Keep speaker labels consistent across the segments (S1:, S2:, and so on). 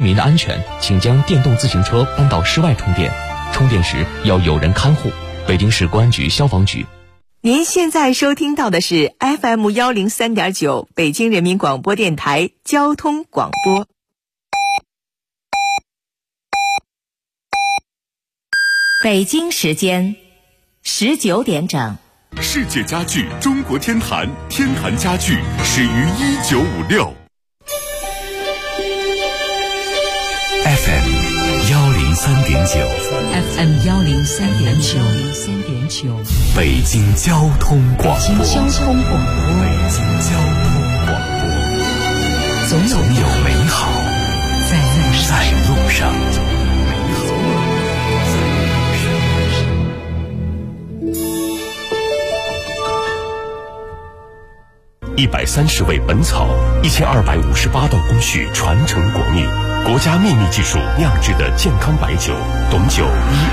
S1: 民的安全，请将电动自行车搬到室外充电，充电时要有人看护。北京市公安局消防局。
S2: 您现在收听到的是 FM103.9 北京人民广播电台交通广播。北京时间19点整。
S3: 世界家具中国天坛，天坛家具始于1956。
S4: FM 103.9
S5: FM 103.9
S4: 北京交通广播。
S5: 北京交通广播。
S4: 北京交通广播。总有美好在路上。
S3: 130味本草，1258道工序传承国秘，国家秘密技术酿制的健康白酒，董酒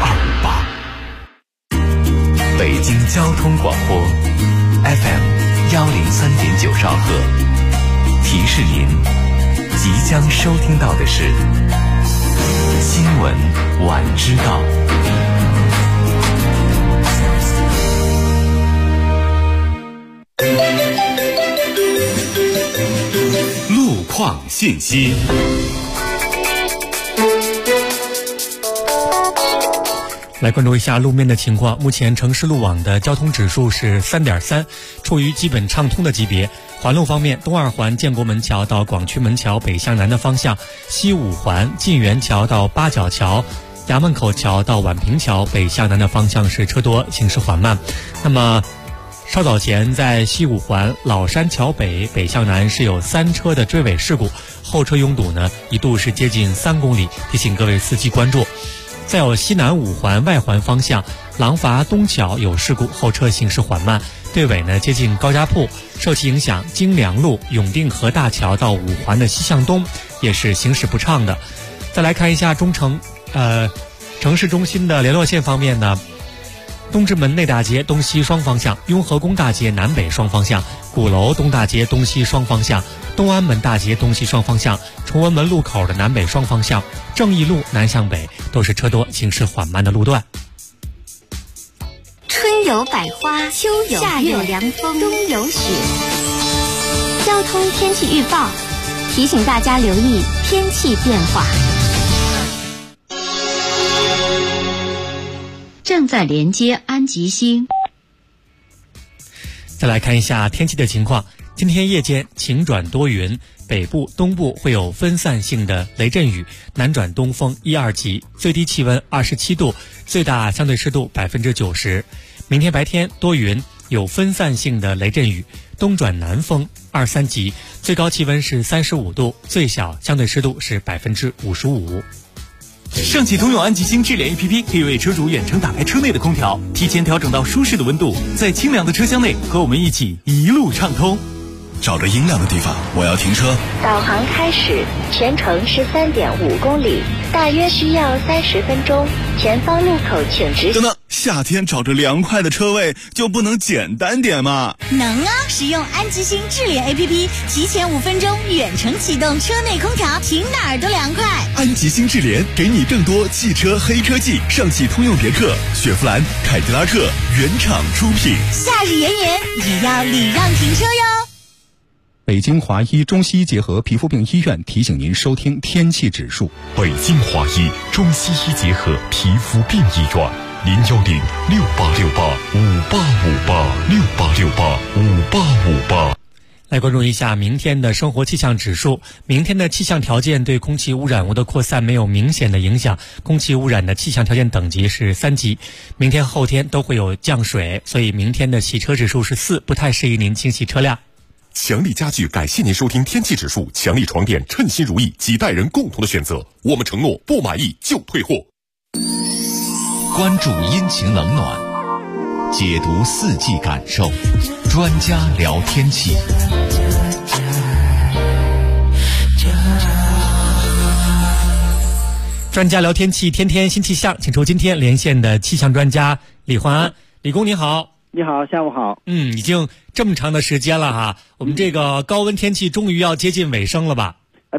S3: 1258。
S4: 北京交通广播 FM 103.9兆赫，提示您即将收听到的是新闻晚知道。
S3: 路况信息。
S6: 来关注一下路面的情况。目前城市路网的交通指数是 3.3， 处于基本畅通的级别。环路方面，东二环建国门桥到广渠门桥北向南的方向，西五环晋源桥到八角桥、衙门口桥到宛平桥北向南的方向是车多，行驶缓慢。那么稍早前在西五环老山桥北北向南是有3车的追尾事故，后车拥堵呢一度是接近3公里，提醒各位司机关注。再有西南五环外环方向廊坊东桥有事故，后车行驶缓慢，对尾呢接近高家铺，受其影响京良路永定河大桥到五环的西向东也是行驶不畅的。再来看一下城市中心的联络线方面呢，东直门内大街东西双方向，雍和宫大街南北双方向，鼓楼东大街东西双方向，东安门大街东西双方向，崇文门路口的南北双方向，正义路南向北都是车多行驶缓慢的路段。
S7: 春有百花，秋有夏有凉风，冬有雪。交通天气预报提醒大家留意天气变化。
S5: 正在连接安吉星。
S6: 再来看一下天气的情况。今天夜间晴转多云，北部、东部会有分散性的雷阵雨，南转东风1、2级，最低气温27度，最大相对湿度90%。明天白天多云，有分散性的雷阵雨，东转南风2、3级，最高气温是35度，最小相对湿度是55%。
S8: 上汽通用安吉星智联 APP 可以为车主远程打开车内的空调，提前调整到舒适的温度，在清凉的车厢内和我们一起一路畅通。
S9: 找着阴凉的地方，我要停车。
S7: 导航开始，全程是3.5公里，大约需要30分钟。前方路口请直行。
S9: 等等，夏天找着凉快的车位就不能简单点吗？
S10: 能啊！使用安吉星智联 APP， 提前5分钟远程启动车内空调，停哪儿都凉快。
S9: 安吉星智联给你更多汽车黑科技，上汽通用别克、雪佛兰、凯迪拉克原厂出品。
S10: 夏日炎炎，也要礼让停车哟。
S11: 北京华医中西医结合皮肤病医院提醒您收听天气指数。
S3: 北京华医中西医结合皮肤病医院，0868585858，68585858。
S6: 来关注一下明天的生活气象指数。明天的气象条件对空气污染物的扩散没有明显的影响，空气污染的气象条件等级是3级。明天后天都会有降水，所以明天的洗车指数是4，不太适宜您清洗车辆。
S3: 强力家具感谢您收听天气指数，强力床垫称心如意，几代人共同的选择，我们承诺不满意就退货。
S4: 关注阴晴冷暖，解读四季感受，专家聊天气。
S6: 专家聊天气，天天新气象，请出今天连线的气象专家李焕安。李工您好。
S12: 你好，下午好。
S6: 已经这么长的时间了哈，我们这个高温天气终于要接近尾声了吧？
S12: 对。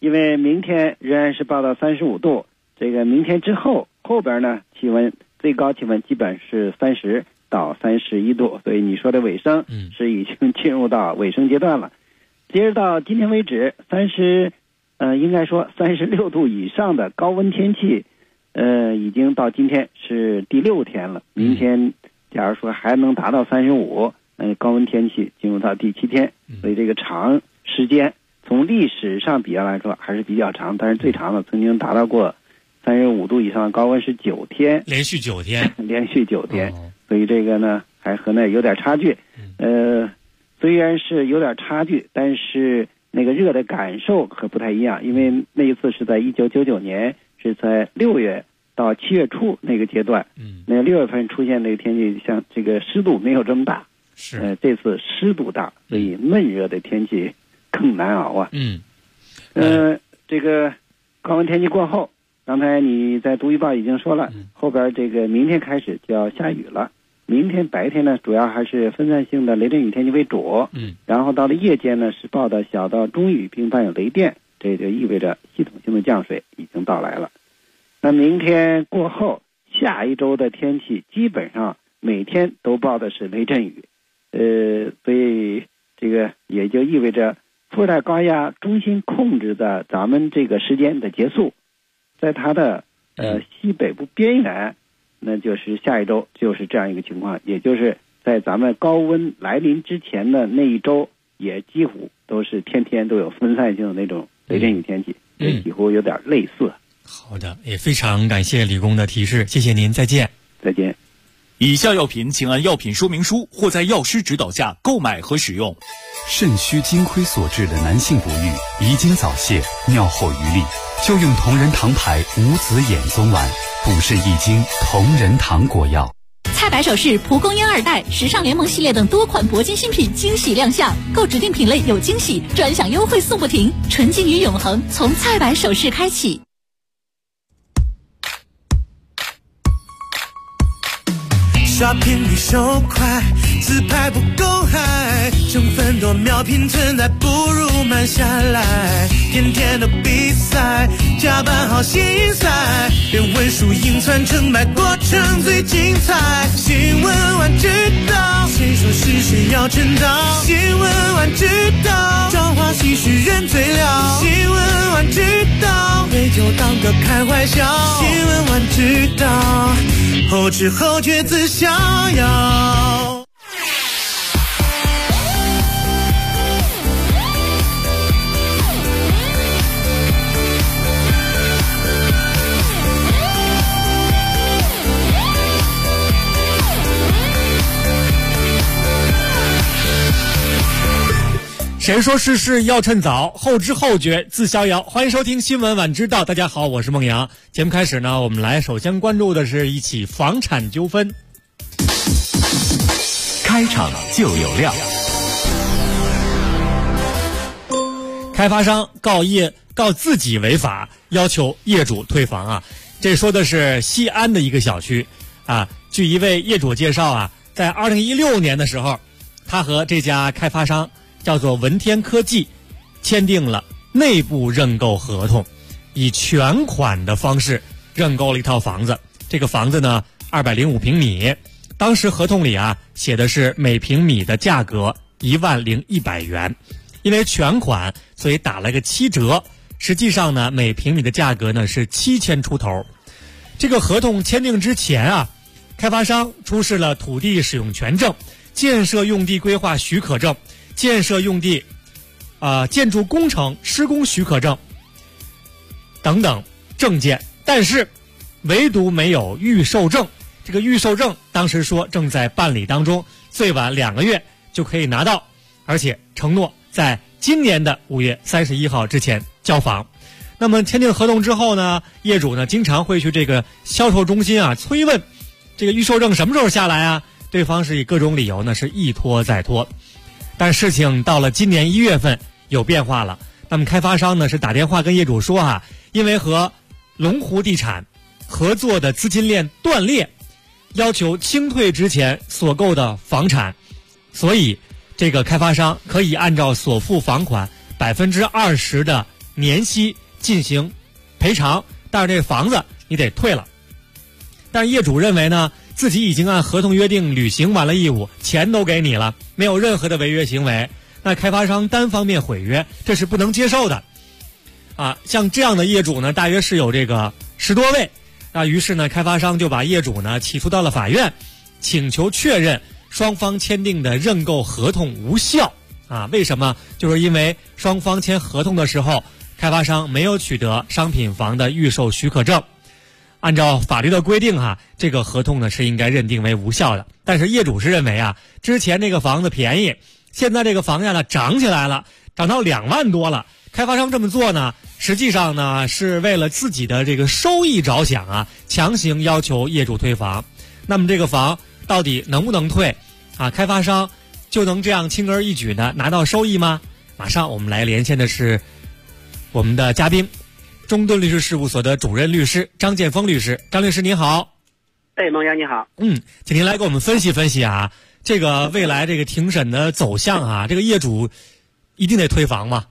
S12: 因为明天仍然是报到35度，这个明天之后边呢气温最高气温基本是30到31度，所以你说的尾声是已经进入到尾声阶段了。截止到今天为止应该说36度以上的高温天气已经到今天是第6天了。明天假如说还能达到35，高温天气进入到第7天，所以这个长时间从历史上比较来说还是比较长，但是最长的曾经达到过35度以上的高温是9天，
S6: 连续9天
S12: 连续9天，所以这个呢还和那有点差距。虽然是有点差距，但是那个热的感受可不太一样，因为那一次是在1999年，是在6月到7月初那个阶段，那6月份出现这个天气，像这个湿度没有这么大，这次湿度大，所以闷热的天气更难熬啊。这个高温天气过后，刚才你在读预报已经说了，后边这个明天开始就要下雨了。明天白天呢，主要还是分散性的雷阵雨天气为主，然后到了夜间呢，是报的小到中雨，并伴有雷电，这就意味着系统性的降水已经到来了。那明天过后，下一周的天气基本上每天都报的是雷阵雨，所以这个也就意味着副热带高压中心控制的咱们这个时间的结束，在它的西北部边缘。那就是下一周就是这样一个情况，也就是在咱们高温来临之前的那一周，也几乎都是天天都有分散性的那种雷阵雨天气，也几乎有点类似。
S6: 好的，也非常感谢李工的提示，谢谢您，再见。
S12: 再见。
S8: 以下药品请按药品说明书或在药师指导下购买和使用。
S4: 肾虚精亏所致的男性不育、遗精早泄、尿后余力，就用同仁堂牌无子衍宗丸，补肾益精同仁堂果药。
S10: 蔡白首饰、蒲公英2代、时尚联盟系列等多款铂金新品惊喜亮相，购指定品类有惊喜，专享优惠送不停，纯净与永恒从蔡白首饰开启。
S13: 刷屏率手快，自拍不够嗨，成分多秒拼存在，不如慢下来。天天的比赛，加班好心塞，连文书硬传成败，过程最精彩。新闻晚知道，谁说是谁要称道？新闻晚知道，朝花夕拾人最了。新闻晚知道，杯酒当歌开怀笑。新闻晚知道，后知后觉自逍遥。
S6: 谁说事事要趁早，后知后觉自逍遥。欢迎收听新闻晚知道，大家好，我是孟阳。节目开始呢，我们来首先关注的是一起房产纠纷。
S4: 开场就有料。
S6: 开发商告自己违法，要求业主退房啊。这说的是西安的一个小区啊。据一位业主介绍啊，在2016年的时候，他和这家开发商叫做文天科技签订了内部认购合同，以全款的方式认购了一套房子。这个房子呢205平米，当时合同里啊写的是每平米的价格10100元，因为全款所以打了个7折，实际上呢每平米的价格呢是7000出头。这个合同签订之前啊，开发商出示了土地使用权证、建设用地规划许可证、建设用地建筑工程施工许可证等等证件，但是唯独没有预售证。这个预售证当时说正在办理当中，最晚2个月就可以拿到，而且承诺在今年的5月31号之前交房。那么签订合同之后呢，业主呢经常会去这个销售中心啊催问这个预售证什么时候下来啊，对方是以各种理由呢是一拖再拖。但事情到了今年1月份有变化了，那么开发商呢是打电话跟业主说啊，因为和龙湖地产合作的资金链断裂，要求清退之前所购的房产，所以这个开发商可以按照所付房款20%的年息进行赔偿，但是这个房子你得退了。但是业主认为呢，自己已经按合同约定履行完了义务，钱都给你了，没有任何的违约行为，那开发商单方面毁约，这是不能接受的。像这样的业主呢，大约是有这个10多位。于是呢，开发商就把业主呢起诉到了法院，请求确认双方签订的认购合同无效。为什么？就是因为双方签合同的时候，开发商没有取得商品房的预售许可证。按照法律的规定这个合同呢是应该认定为无效的。但是业主是认为之前那个房子便宜，现在这个房价呢涨起来了，涨到2万多了。开发商这么做呢，实际上呢是为了自己的这个收益着想强行要求业主退房。那么这个房到底能不能退开发商就能这样轻而易举的拿到收益吗？马上我们来连线的是我们的嘉宾，中盾律师事务所的主任律师张建峰律师。张律师您好。
S14: 孟阳你好。
S6: 请您来给我们分析分析这个未来这个庭审的走向这个业主一定得退房吗？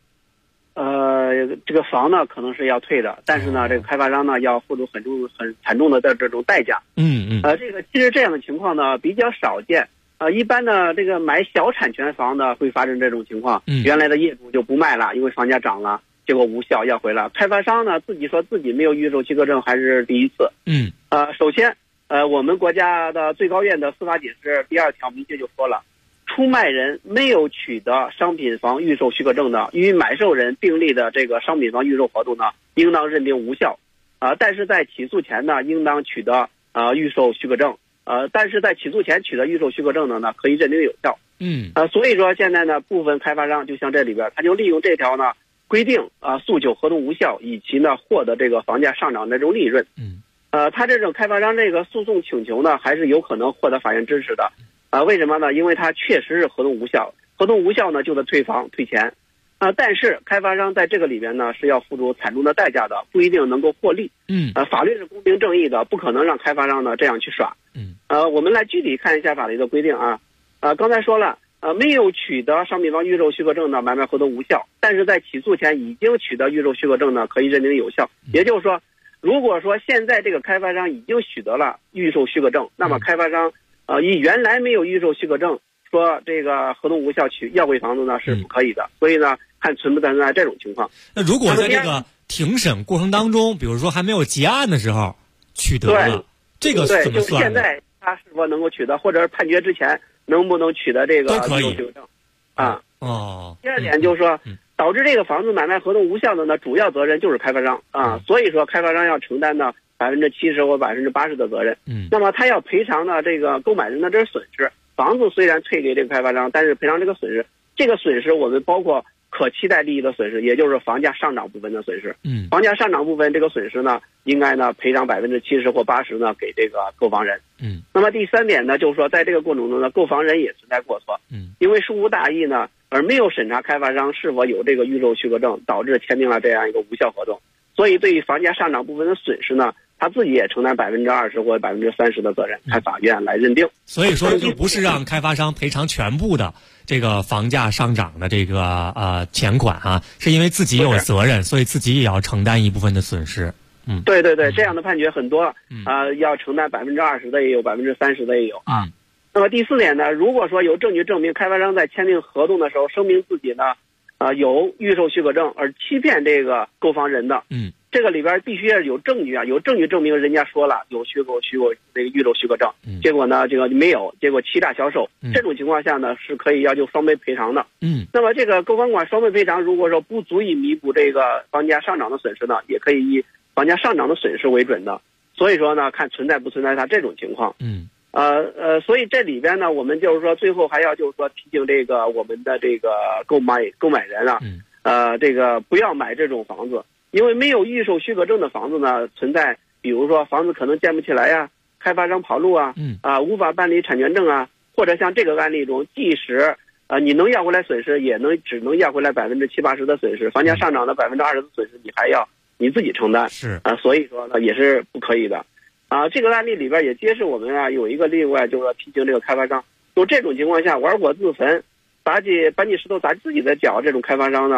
S14: 这个房呢可能是要退的，但是呢，这个开发商呢要付出很惨重的这种代价。这个其实这样的情况呢比较少见。一般呢，这个买小产权房呢会发生这种情况。原来的业主就不卖了，因为房价涨了，结果无效要回来。开发商呢自己说自己没有预售许可证还是第一次。首先，我们国家的最高院的司法解释第2条明确就说了，出卖人没有取得商品房预售许可证的，与买受人订立的这个商品房预售合同呢，应当认定无效。但是在起诉前呢，应当取得预售许可证。但是在起诉前取得预售许可证的呢，可以认定有效。所以说现在呢，部分开发商就像这里边，他就利用这条呢规定诉求合同无效，以其呢获得这个房价上涨的这种利润。他这种开发商这个诉讼请求呢，还是有可能获得法院支持的。为什么呢？因为它确实是合同无效，合同无效呢就得退房退钱。但是开发商在这个里边呢是要付出惨重的代价的，不一定能够获利。法律是公平正义的，不可能让开发商呢这样去耍。我们来具体看一下法律的规定刚才说了，没有取得商品房预售许可证的买卖合同无效，但是在起诉前已经取得预售许可证呢，可以认定有效。也就是说，如果说现在这个开发商已经取得了预售许可证，那么开发商以原来没有预售许可证说这个合同无效要回房子呢是不可以的。所以呢，看存不存在这种情况。
S6: 那如果在这个庭审过程当中，比如说还没有结案的时候取得了，这个怎么算？
S14: 就现在他是否能够取得，或者是判决之前能不能取得这个预售许可证第二点就是说，导致这个房子买卖合同无效的呢，主要责任就是开发商所以说开发商要承担呢70%或80%的责任。那么他要赔偿呢这个购买人的这损失。房子虽然退给这个开发商，但是赔偿这个损失，这个损失我们包括可期待利益的损失，也就是房价上涨部分的损失。房价上涨部分这个损失呢，应该呢赔偿70%或80%呢给这个购房人。那么第3点呢，就是说在这个过程中呢，购房人也存在过错。因为疏忽大意呢，而没有审查开发商是否有这个预售许可证，导致签订了这样一个无效合同。所以对于房价上涨部分的损失呢，他自己也承担20%或30%的责任，看法院来认定。
S6: 所以说，就不是让开发商赔偿全部的这个房价上涨的这个钱款是因为自己有责任，所以自己也要承担一部分的损失。
S14: 对，这样的判决很多要承担20%的也有，30%的也有那么第4点呢，如果说有证据证明开发商在签订合同的时候声明自己呢有预售许可证而欺骗这个购房人的，这个里边必须要有证据有证据证明人家说了有这个预售许可证，结果呢这个没有，结果欺诈销售，这种情况下呢是可以要求双倍赔偿的。那么这个购房款双倍赔偿，如果说不足以弥补这个房价上涨的损失呢，也可以以房价上涨的损失为准的。所以说呢，看存在不存在它这种情况。所以这里边呢，我们就是说最后还要就是说提醒这个我们的这个购买人这个不要买这种房子，因为没有预售许可证的房子呢，存在比如说房子可能建不起来开发商跑路无法办理产权证或者像这个案例中，即使你能要回来损失，也只能要回来70%-80%的损失，房价上涨的20%的损失，你还要你自己承担，所以说呢也是不可以的。这个案例里边也揭示我们有一个另外就是说提醒这个开发商，就这种情况下玩火自焚，把你石头砸自己的脚，这种开发商呢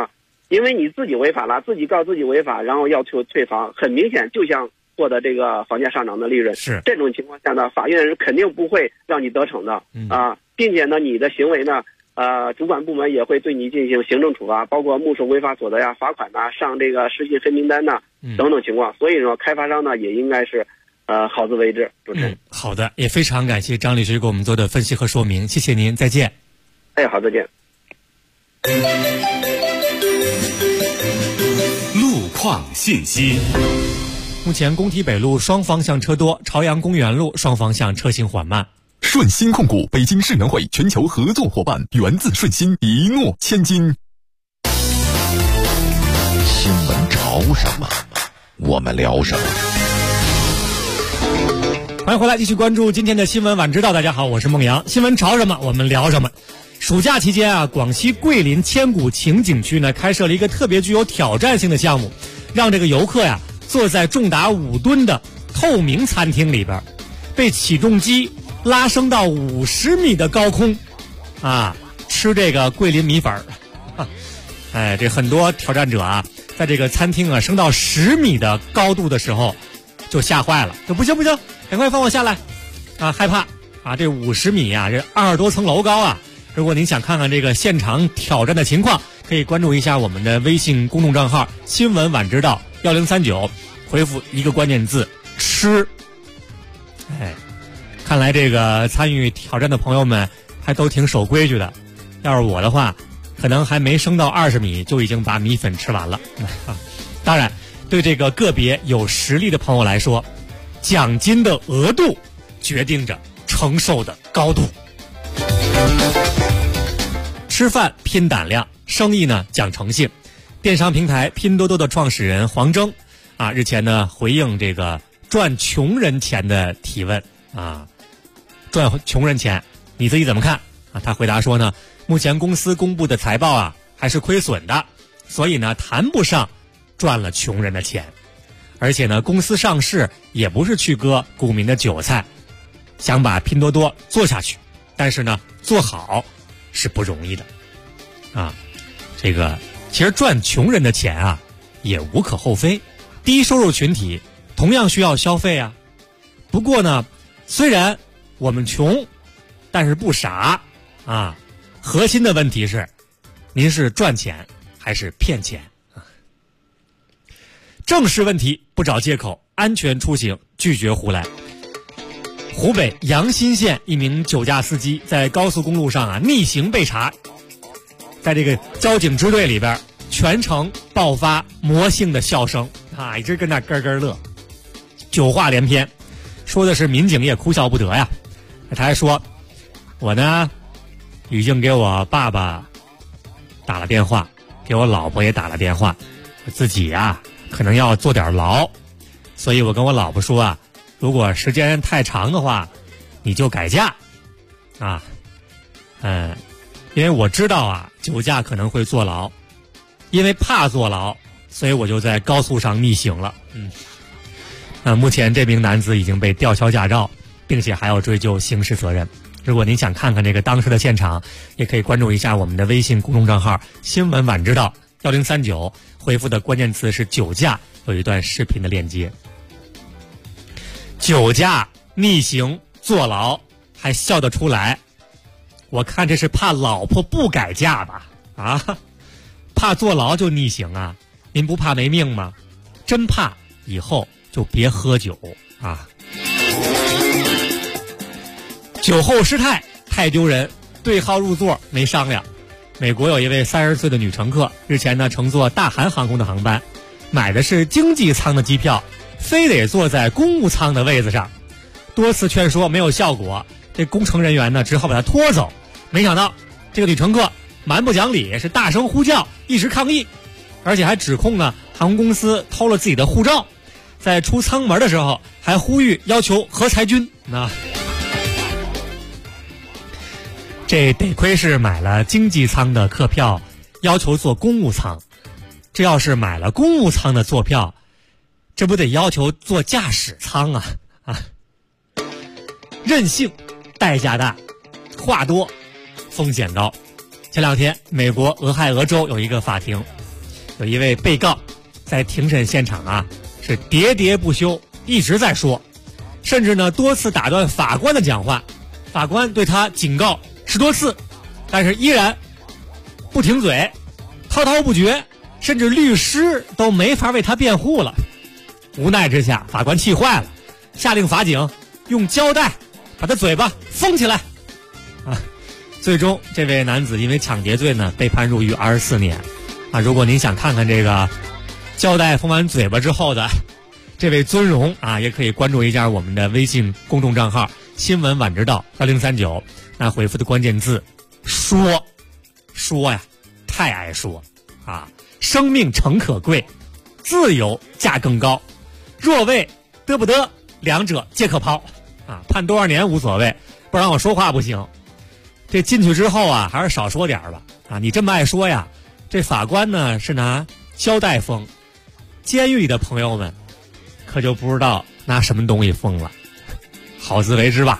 S14: 因为你自己违法了，自己告自己违法，然后要退房，很明显就像获得这个房价上涨的利润。
S6: 是
S14: 这种情况下呢，法院是肯定不会让你得逞的啊，并且呢，你的行为呢，主管部门也会对你进行行政处罚，包括没收违法所得呀、罚款呐、上这个失信黑名单呐等等情况。所以说，开发商呢也应该是好自为之。主持人，
S6: 好的，也非常感谢张律师给我们做的分析和说明，谢谢您，再见。
S14: 哎，好，再见。
S3: 路况信息。
S6: 目前工体北路双方向车多，朝阳公园路双方向车行缓慢。
S9: 顺鑫控股，北京世园会全球合作伙伴，源自顺鑫，一诺千金。
S15: 新闻潮什么，我们聊什么。
S6: 欢迎回来，继续关注今天的新闻晚知道。大家好，我是孟阳。新闻潮什么，我们聊什么。暑假期间啊，广西桂林千古情景区呢开设了一个特别具有挑战性的项目，让这个游客呀坐在重达5吨的透明餐厅里边，被起重机拉升到50米的高空，啊，吃这个桂林米粉儿。哎，这很多挑战者啊，在这个餐厅啊升到10米的高度的时候，就吓坏了，说不行不行，赶快放我下来，啊，害怕啊，这50米啊，这20多层楼高啊。如果您想看看这个现场挑战的情况，可以关注一下我们的微信公众账号新闻晚知道1039，回复一个关键字吃。哎，看来这个参与挑战的朋友们还都挺守规矩的，要是我的话可能还没升到20米就已经把米粉吃完了。当然对这个个别有实力的朋友来说，奖金的额度决定着承受的高度。吃饭拼胆量，生意呢讲诚信。电商平台拼多多的创始人黄峥啊，日前呢回应这个赚穷人钱的提问啊，赚穷人钱你自己怎么看啊？他回答说呢，目前公司公布的财报啊还是亏损的，所以呢谈不上赚了穷人的钱，而且呢公司上市也不是去割股民的韭菜，想把拼多多做下去，但是呢做好是不容易的啊。这个其实赚穷人的钱啊也无可厚非，低收入群体同样需要消费啊。不过呢，虽然我们穷，但是不傻啊。核心的问题是，您是赚钱还是骗钱啊？正视问题，不找借口，安全出行，拒绝胡来。湖北阳新县一名酒驾司机在高速公路上啊逆行被查，在这个交警支队里边，全程爆发魔性的笑声啊，一直跟那咯咯乐，酒话连篇，说的是民警也哭笑不得呀。他还说，我呢已经给我爸爸打了电话，给我老婆也打了电话，我自己啊可能要坐点牢，所以我跟我老婆说啊，如果时间太长的话，你就改嫁啊。因为我知道啊酒驾可能会坐牢，因为怕坐牢，所以我就在高速上逆行了。目前这名男子已经被吊销驾照，并且还要追究刑事责任。如果您想看看这个当时的现场，也可以关注一下我们的微信公众账号新闻晚知道1039，回复的关键词是酒驾，有一段视频的链接。酒驾逆行坐牢还笑得出来，我看这是怕老婆不改嫁吧？啊，怕坐牢就逆行啊？您不怕没命吗？真怕以后就别喝酒啊！酒后失态太丢人，对号入座没商量。美国有一位30岁的女乘客，日前呢乘坐大韩航空的航班，买的是经济舱的机票，非得坐在公务舱的位子上，多次劝说没有效果，这工程人员呢只好把她拖走。没想到这个女乘客蛮不讲理，是大声呼叫，一直抗议，而且还指控呢航空公司偷了自己的护照，在出舱门的时候还呼吁要求核裁军。这得亏是买了经济舱的客票，要求坐公务舱，这要是买了公务舱的坐票，这不得要求坐驾驶舱啊！任性，代价大，话多，风险高。前两天，美国俄亥俄州有一个法庭， 有一位被告在庭审现场啊是喋喋不休，一直在说，甚至呢多次打断法官的讲话，法官对他警告10多次，但是依然不停嘴，滔滔不绝，甚至律师都没法为他辩护了。无奈之下，法官气坏了，下令法警用胶带把他嘴巴封起来啊！最终这位男子因为抢劫罪呢被判入狱24年啊！如果您想看看这个胶带封完嘴巴之后的这位尊容啊，也可以关注一下我们的微信公众账号新闻晚知道1039，那回复的关键字说呀，太爱说啊！生命诚可贵，自由价更高，若为得不得，两者皆可抛啊！判多少年无所谓，不让我说话不行。这进去之后啊，还是少说点吧啊！你这么爱说呀，这法官呢是拿胶带封，监狱里的朋友们可就不知道拿什么东西封了，好自为之吧。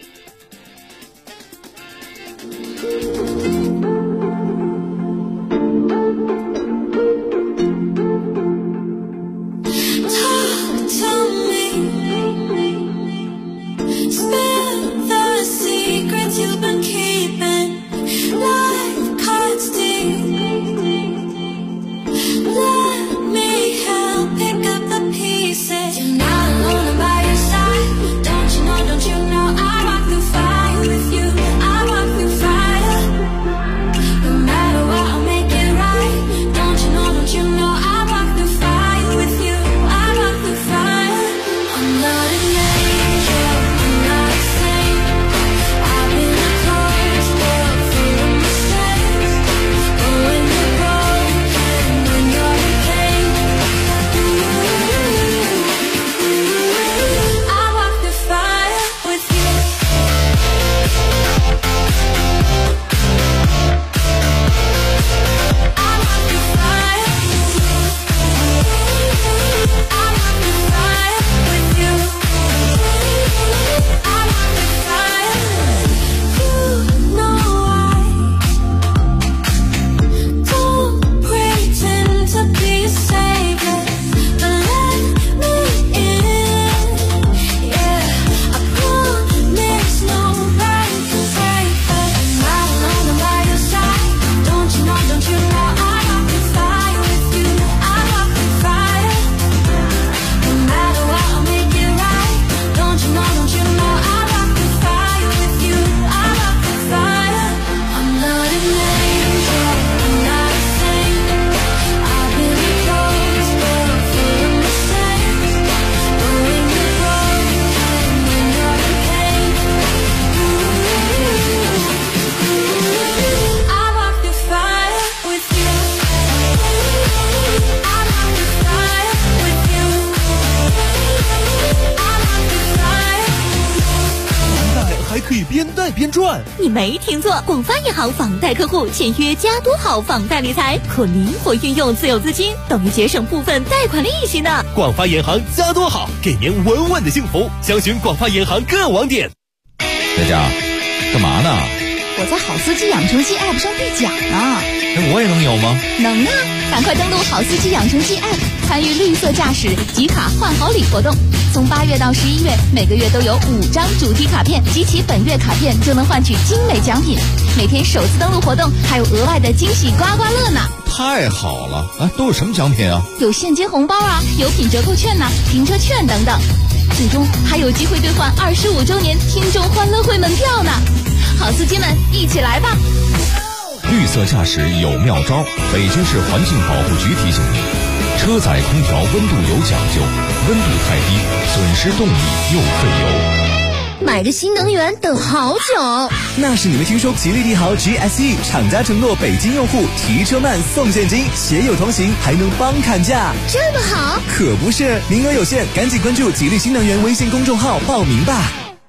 S16: 边赚。
S10: 你没听错，广发银行房贷客户签约加多好房贷理财，可灵活运用自有资金，等于节省部分贷款利息呢。
S16: 广发银行加多好，给您稳稳的幸福。详询广发银行各网点。
S15: 佳佳，干嘛呢？
S17: 我在好司机养成记 App 上兑奖呢。
S15: 我也能有吗？
S17: 能啊！赶快登录好司机养成记 App， 参与绿色驾驶集卡换好礼活动。从8月到11月，每个月都有5张主题卡片，集齐本月卡片就能换取精美奖品。每天首次登录活动还有额外的惊喜刮刮乐呢！
S15: 太好了！都有什么奖品啊？
S17: 有现金红包啊，有品折扣券停车券等等。最终还有机会兑换25周年听众欢乐会门票呢！好司机们，一起来吧！
S15: 绿色驾驶有妙招，北京市环境保护局提醒您：车载空调温度有讲究，温度太低，损失动力又费油。
S18: 买个新能源等好久，
S19: 那是你没听说吉利帝豪 GSE 厂家承诺北京用户提车慢送现金，携友同行还能帮砍价，
S18: 这么好？
S19: 可不是，名额有限，赶紧关注吉利新能源微信公众号报名吧。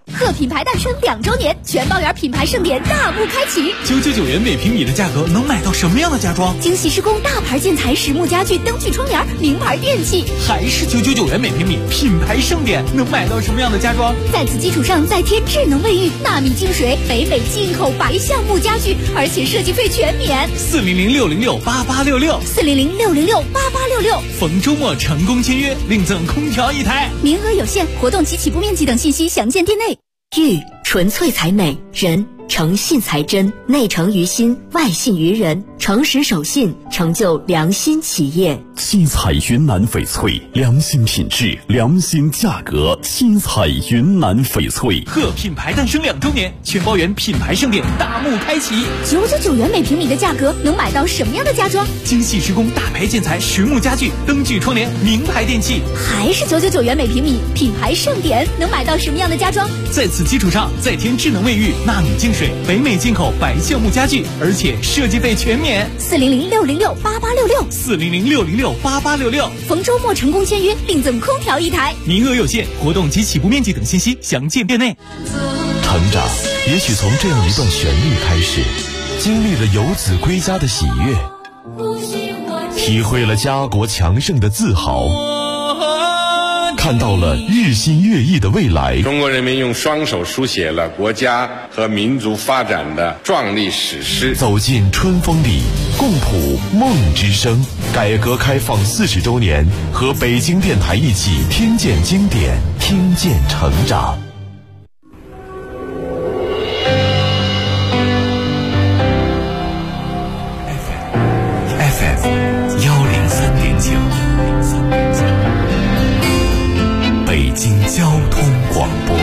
S10: 贺品牌诞生2周年，全包园品牌盛典大幕开启。
S8: 999元每平米的价格能买到什么样的家装？
S10: 精细施工大牌建材、实木家具、灯具窗帘、名牌电器。
S8: 还是999元每平米，品牌盛典能买到什么样的家装？
S10: 在此基础上再添智能卫浴、纳米净水、北美进口白橡木家具，而且设计费全免。
S8: 400-606-8866，400-606-8866。逢周末成功签约，另赠空调1台，
S10: 名额有限，活动及起步面积等信息详见店内。
S20: 玉纯粹才美，人诚信才真，内诚于心，外信于人，诚实守信，成就良心企业。
S3: 七彩云南翡翠，良心品质，良心价格。七彩云南翡翠，
S8: 贺品牌诞生2周年，全包园品牌盛典大幕开启。
S10: 999元每平米的价格能买到什么样的家装？
S8: 精细施工大牌建材、实木家具、灯具窗帘、名牌电器。
S10: 还是999元每平米，品牌盛典能买到什么样的家装？
S8: 在此基础上再添智能卫浴、纳米净水、北美进口白橡木家具，而且设计费全免。
S10: 400-606-8866，400-606-8866。逢周末成功签约，另赠空调1台，
S8: 名额有限，活动及起步面积等信息详见店内。
S15: 成长也许从这样一段旋律开始，经历了游子归家的喜悦，体会了家国强盛的自豪，看到了日新月异的未来。
S21: 中国人民用双手书写了国家和民族发展的壮丽史诗。
S15: 走进春风里，共谱梦之声。改革开放40周年，和北京电台一起听见经典，听见成长。
S4: FM 103.9，北京交通广播，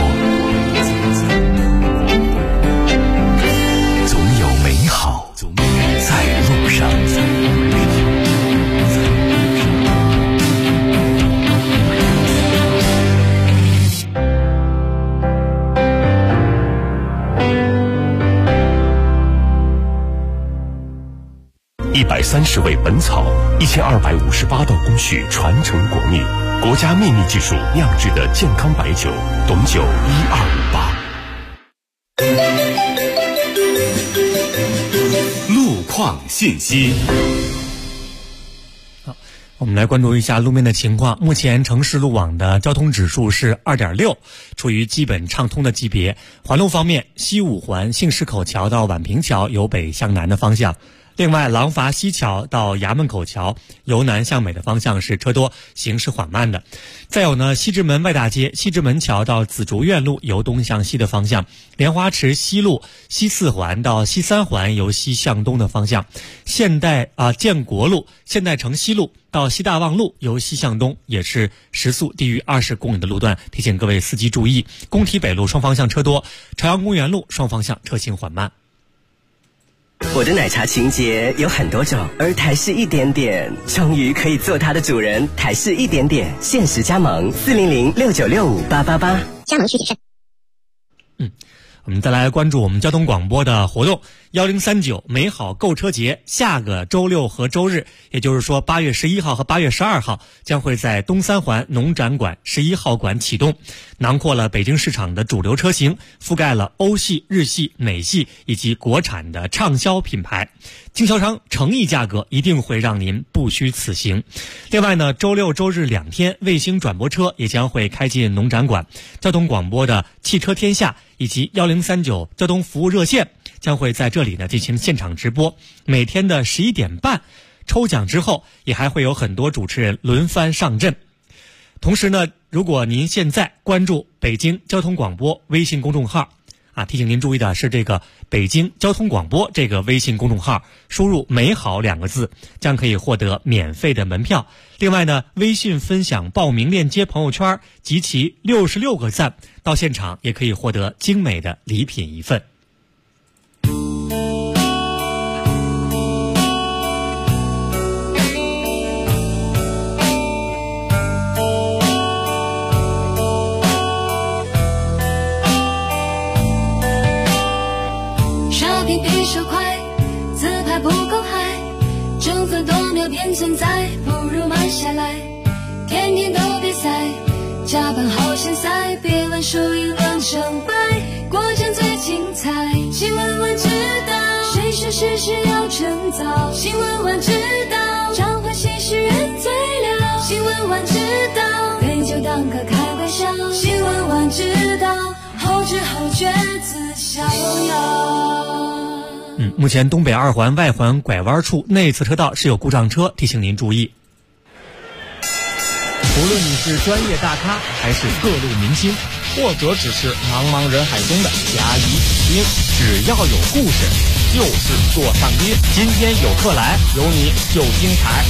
S4: 总有美好在路上。
S3: 130味本草，1258道工序传承国秘，国家秘密技术酿制的健康白酒，董酒1258。路况信息。
S6: 我们来关注一下路面的情况。目前城市路网的交通指数是2.6，处于基本畅通的级别。环路方面，西五环杏石口桥到宛平桥由北向南的方向。另外，廊坊西桥到衙门口桥由南向北的方向是车多，行驶缓慢的。再有呢，西直门外大街西直门桥到紫竹院路由东向西的方向，莲花池西路西4环到西3环由西向东的方向，建国路现代城西路到西大望路由西向东，也是时速低于20公里的路段，提醒各位司机注意。工体北路双方向车多，朝阳公园路双方向车行缓慢。
S22: 我的奶茶情节有很多种，而台式一点点终于可以做它的主人。台式一点点限时加盟，400-6965-888，
S7: 加盟需谨慎。
S6: 我们再来关注我们交通广播的活动，1039美好购车节下个周六和周日，也就是说8月11号和8月12号将会在东三环农展馆11号馆启动，囊括了北京市场的主流车型，覆盖了欧系、日系、美系以及国产的畅销品牌，经销商诚意价格一定会让您不虚此行。另外呢，周六周日2天卫星转播车也将会开进农展馆，交通广播的汽车天下以及1039交通服务热线将会在这里呢进行现场直播，每天的11点半抽奖之后，也还会有很多主持人轮番上阵。同时呢，如果您现在关注北京交通广播微信公众号提醒您注意的是，这个北京交通广播这个微信公众号输入美好2个字将可以获得免费的门票。另外呢，微信分享报名链接朋友圈集齐66个赞，到现场也可以获得精美的礼品一份。
S23: 比手快，自拍不够嗨，争分夺秒变存在，不如慢下来，天天都比赛，加班好现在，别问输赢两胜败，过程最精彩。新闻晚知道，谁说事实要趁早？新闻晚知道，常欢喜事人最了。新闻晚知道，杯酒当歌开玩笑。新闻晚知道，后知后觉自逍遥。
S6: 目前东北二环外环拐弯处内侧车道是有故障车，提醒您注意。
S1: 无论你是专业大咖还是各路明星，或者只是茫茫人海中的甲乙丙丁，只要有故事就是座上宾。今天有客来，有你就精彩。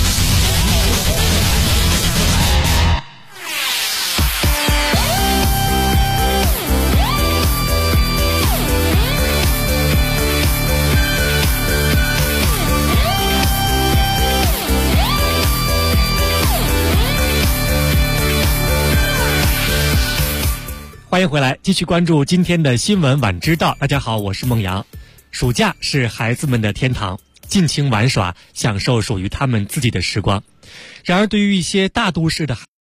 S6: 欢迎回来，继续关注今天的新闻晚知道。大家好，我是孟阳。暑假是孩子们的天堂，尽情玩耍，享受属于他们自己的时光。然而，对于一些大都市的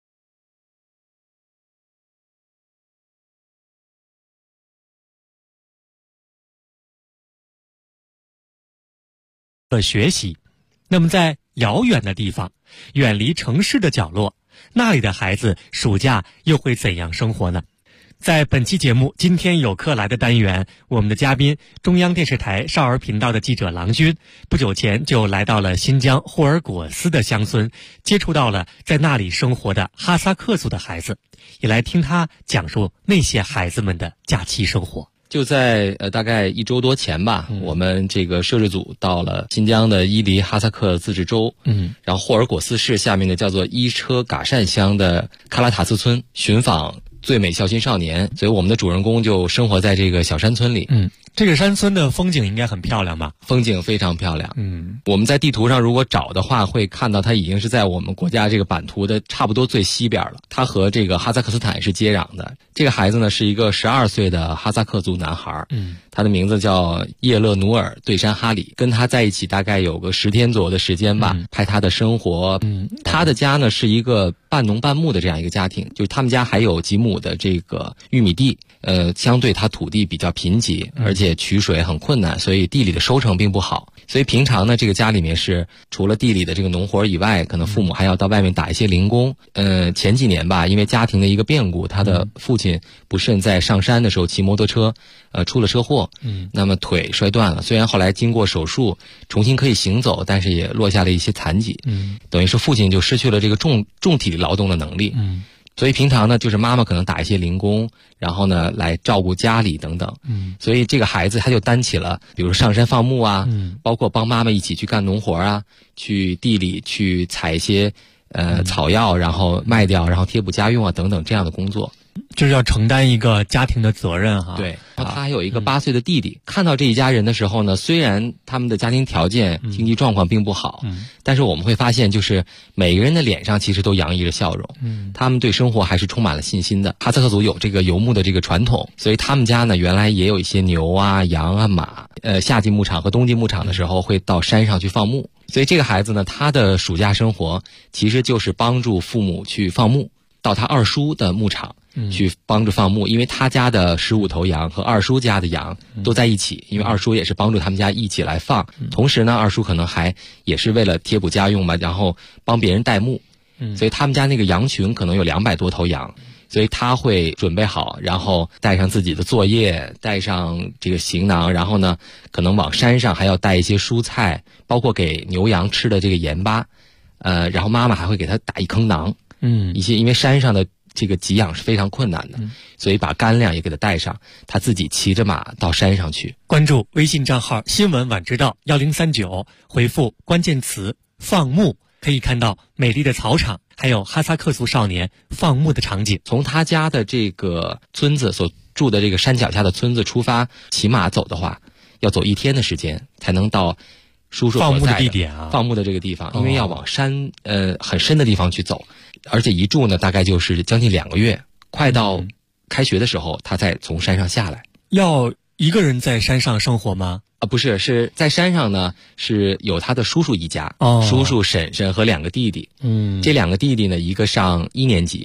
S6: 学习，那么在遥远的地方，远离城市的角落，那里的孩子暑假又会怎样生活呢？在本期节目今天有客来的单元，我们的嘉宾中央电视台少儿频道的记者郎君不久前就来到了新疆霍尔果斯的乡村，接触到了在那里生活的哈萨克族的孩子，也来听他讲述那些孩子们的假期生活。
S2: 就在大概1周多前吧，我们这个摄制组到了新疆的伊犁哈萨克自治州，然后霍尔果斯市下面的叫做伊车嘎善乡的喀拉塔斯村寻访最美孝心少年，所以我们的主人公就生活在这个小山村里。
S6: 这个山村的风景应该很漂亮吧？
S2: 风景非常漂亮。我们在地图上如果找的话，会看到它已经是在我们国家这个版图的差不多最西边了。它和这个哈萨克斯坦是接壤的。这个孩子呢是一个12岁的哈萨克族男孩，他的名字叫叶勒努尔对山哈里，跟他在一起大概有个10天左右的时间吧，拍他的生活。他的家呢是一个半农半牧的这样一个家庭，就是他们家还有几亩的这个玉米地，相对他土地比较贫瘠，而且取水很困难，所以地里的收成并不好。所以平常呢，这个家里面是除了地里的这个农活以外，可能父母还要到外面打一些零工。前几年吧，因为家庭的一个变故，他的父亲不慎在上山的时候骑摩托车，出了车祸，那么腿摔断了。虽然后来经过手术重新可以行走，但是也落下了一些残疾，等于是父亲就失去了这个重体力劳动的能力。所以平常呢，就是妈妈可能打一些零工，然后呢来照顾家里等等。所以这个孩子他就担起了，比如上山放牧啊，包括帮妈妈一起去干农活啊，去地里去采一些草药，然后卖掉，然后贴补家用啊等等这样的工作。
S6: 就是要承担一个家庭的责任哈。
S2: 对，他还有一个8岁的弟弟。看到这一家人的时候呢，虽然他们的家庭条件、经济状况并不好，但是我们会发现，就是每个人的脸上其实都洋溢着笑容。他们对生活还是充满了信心的。哈萨克族有这个游牧的这个传统，所以他们家呢原来也有一些牛啊、羊啊、马。夏季牧场和冬季牧场的时候会到山上去放牧。所以这个孩子呢，他的暑假生活其实就是帮助父母去放牧，到他二叔的牧场去帮助放牧，因为他家的15头羊和二叔家的羊都在一起，因为二叔也是帮助他们家一起来放。同时呢，二叔可能还也是为了贴补家用吧，然后帮别人代牧。所以他们家那个羊群可能有200多头羊，所以他会准备好，然后带上自己的作业，带上这个行囊，然后呢，可能往山上还要带一些蔬菜，包括给牛羊吃的这个盐巴，然后妈妈还会给他打一坑囊。一些因为山上的这个给养是非常困难的，所以把干粮也给他带上，他自己骑着马到山上去。
S6: 关注微信账号新闻晚知道1039，回复关键词放牧，可以看到美丽的草场，还有哈萨克族少年放牧的场景。
S2: 从他家的这个村子所住的这个山脚下的村子出发，骑马走的话要走1天的时间才能到叔叔
S6: 放牧的地点啊，
S2: 放牧的这个地方，因为要往山很深的地方去走，而且一住呢大概就是将近2个月，快到开学的时候他才从山上下来。
S6: 要一个人在山上生活吗？
S2: 不是，是在山上呢是有他的叔叔一家，叔叔婶婶和2个弟弟。这2个弟弟呢，一个上1年级，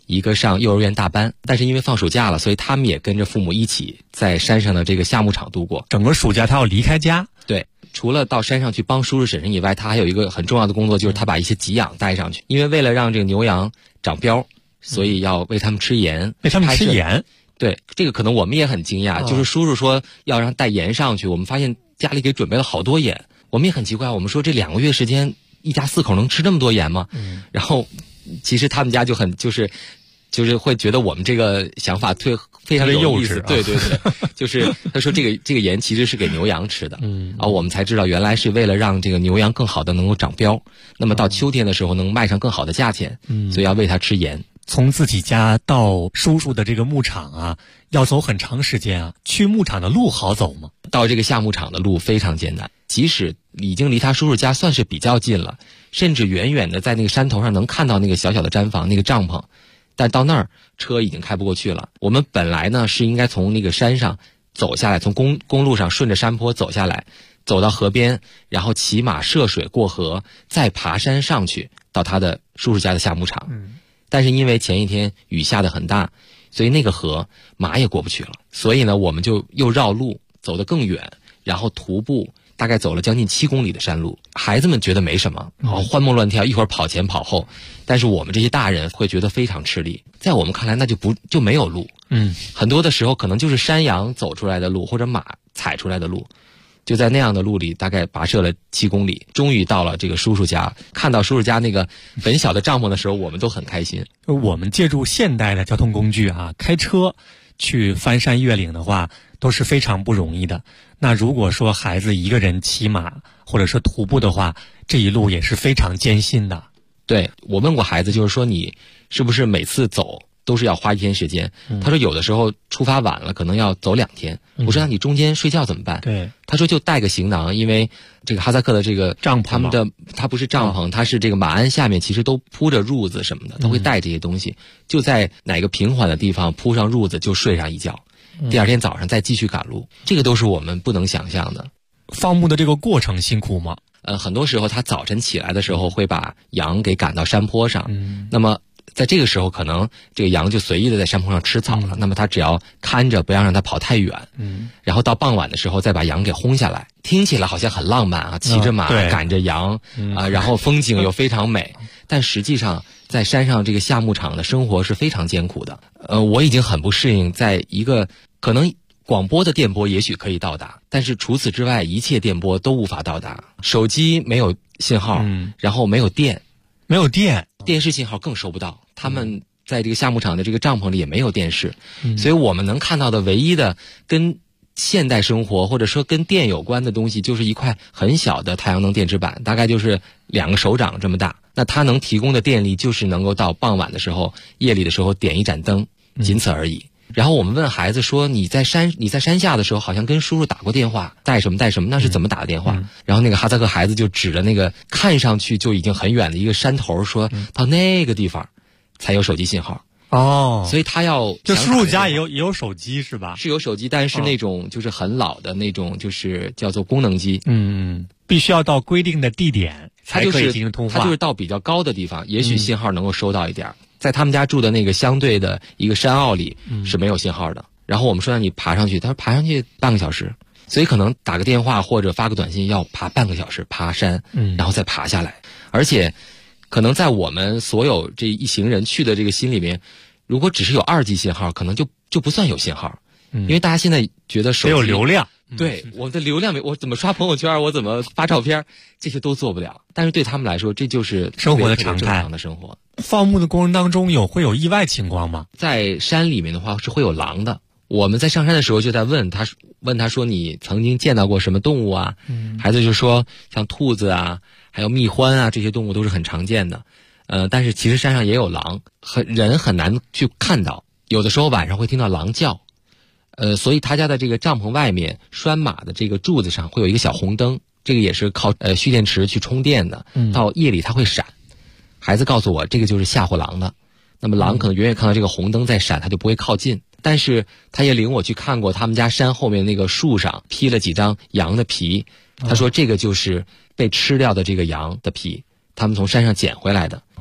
S2: 一个上幼儿园大班，但是因为放暑假了，所以他们也跟着父母一起在山上的这个夏牧场度过。
S6: 整个暑假他要离开家。
S2: 对，除了到山上去帮叔叔婶婶以外，他还有一个很重要的工作，就是他把一些给养带上去，因为为了让这个牛羊长膘，所以要喂他们吃盐。
S6: 喂他们吃盐？
S2: 对，这个可能我们也很惊讶，就是叔叔说要让带盐上去，我们发现家里给准备了好多盐，我们也很奇怪，我们说这2个月时间一家4口能吃这么多盐吗？然后其实他们家就很就是会觉得我们这个想法非常有意思，对对对，就是他说这个盐其实是给牛羊吃的，我们才知道原来是为了让这个牛羊更好的能够长膘，那么到秋天的时候能卖上更好的价钱，所以要喂它吃盐。
S6: 从自己家到叔叔的这个牧场啊，要走很长时间啊。去牧场的路好走吗？
S2: 到这个夏牧场的路非常艰难，即使已经离他叔叔家算是比较近了，甚至远远的在那个山头上能看到那个小小的毡房、那个帐篷，但到那儿车已经开不过去了。我们本来呢是应该从那个山上走下来，从公路上顺着山坡走下来，走到河边，然后骑马涉水过河，再爬山上去到他的叔叔家的夏牧场。但是因为前一天雨下得很大，所以那个河马也过不去了，所以呢我们就又绕路走得更远，然后徒步大概走了将近7公里的山路。孩子们觉得没什么，欢蹦乱跳，一会儿跑前跑后，但是我们这些大人会觉得非常吃力。在我们看来那就没有路，很多的时候可能就是山羊走出来的路，或者马踩出来的路。就在那样的路里大概跋涉了7公里，终于到了这个叔叔家。看到叔叔家那个本小的帐篷的时候，我们都很开心。
S6: 我们借助现代的交通工具啊，开车去翻山越岭的话都是非常不容易的。那如果说孩子一个人骑马或者说徒步的话，这一路也是非常艰辛的。
S2: 对，我问过孩子，就是说你是不是每次走都是要花1天时间？他说有的时候出发晚了可能要走2天。我说那你中间睡觉怎么办？
S6: 对，
S2: 他说就带个行囊，因为这个哈萨克的这个
S6: 帐篷，
S2: 它不是帐篷，它是这个马鞍下面其实都铺着褥子什么的，都会带这些东西，就在哪个平缓的地方铺上褥子就睡上一觉，第2天早上再继续赶路。这个都是我们不能想象的。
S6: 放牧的这个过程辛苦吗？
S2: 很多时候他早晨起来的时候会把羊给赶到山坡上，那么在这个时候可能这个羊就随意的在山坡上吃草了，那么他只要看着不要让它跑太远，然后到傍晚的时候再把羊给轰下来。听起来好像很浪漫啊，骑着马赶着羊然后风景又非常美，但实际上在山上这个夏牧场的生活是非常艰苦的。我已经很不适应，在一个可能广播的电波也许可以到达，但是除此之外一切电波都无法到达，手机没有信号，然后没有电，电视信号更收不到，他们在这个夏牧场的这个帐篷里也没有电视，所以我们能看到的唯一的跟现代生活或者说跟电有关的东西，就是一块很小的太阳能电池板，大概就是2个手掌这么大。那它能提供的电力就是能够到傍晚的时候、夜里的时候点一盏灯，仅此而已。然后我们问孩子说，你在山下的时候好像跟叔叔打过电话，带什么，那是怎么打的电话？然后那个哈萨克孩子就指着那个看上去就已经很远的一个山头，说到那个地方才有手机信号。所以他
S6: 就叔叔家也有手机是吧？
S2: 是有手机，但是那种就是很老的那种，就是叫做功能机。
S6: 必须要到规定的地点才可以进行通话。
S2: 他就是到比较高的地方，也许信号能够收到一点。在他们家住的那个相对的一个山坳里是没有信号的。然后我们说让你爬上去，他说爬上去半个小时，所以可能打个电话或者发个短信要爬半个小时，爬山，然后再爬下来。而且可能在我们所有这一行人去的这个心里面，如果只是有2G 信号，可能就不算有信号，因为大家现在觉得手机
S6: 得有流量。
S2: 对，我的流量我怎么刷朋友圈，我怎么发照片，这些都做不了。但是对他们来说，这就是
S6: 生活的常态，
S2: 正常的生活。
S6: 放牧的过程当中会有意外情况吗？
S2: 在山里面的话是会有狼的。我们在上山的时候就在问他说你曾经见到过什么动物啊？孩子就说像兔子啊，还有蜜獾啊，这些动物都是很常见的。但是其实山上也有狼，人很难去看到，有的时候晚上会听到狼叫。所以他家的这个帐篷外面拴马的这个柱子上会有一个小红灯，这个也是靠蓄电池去充电的，到夜里它会闪。孩子告诉我，这个就是吓唬狼的。那么狼可能远远看到这个红灯在闪，它就不会靠近。但是他也领我去看过他们家山后面那个树上披了几张羊的皮，他说这个就是被吃掉的这个羊的皮，他们从山上捡回来的。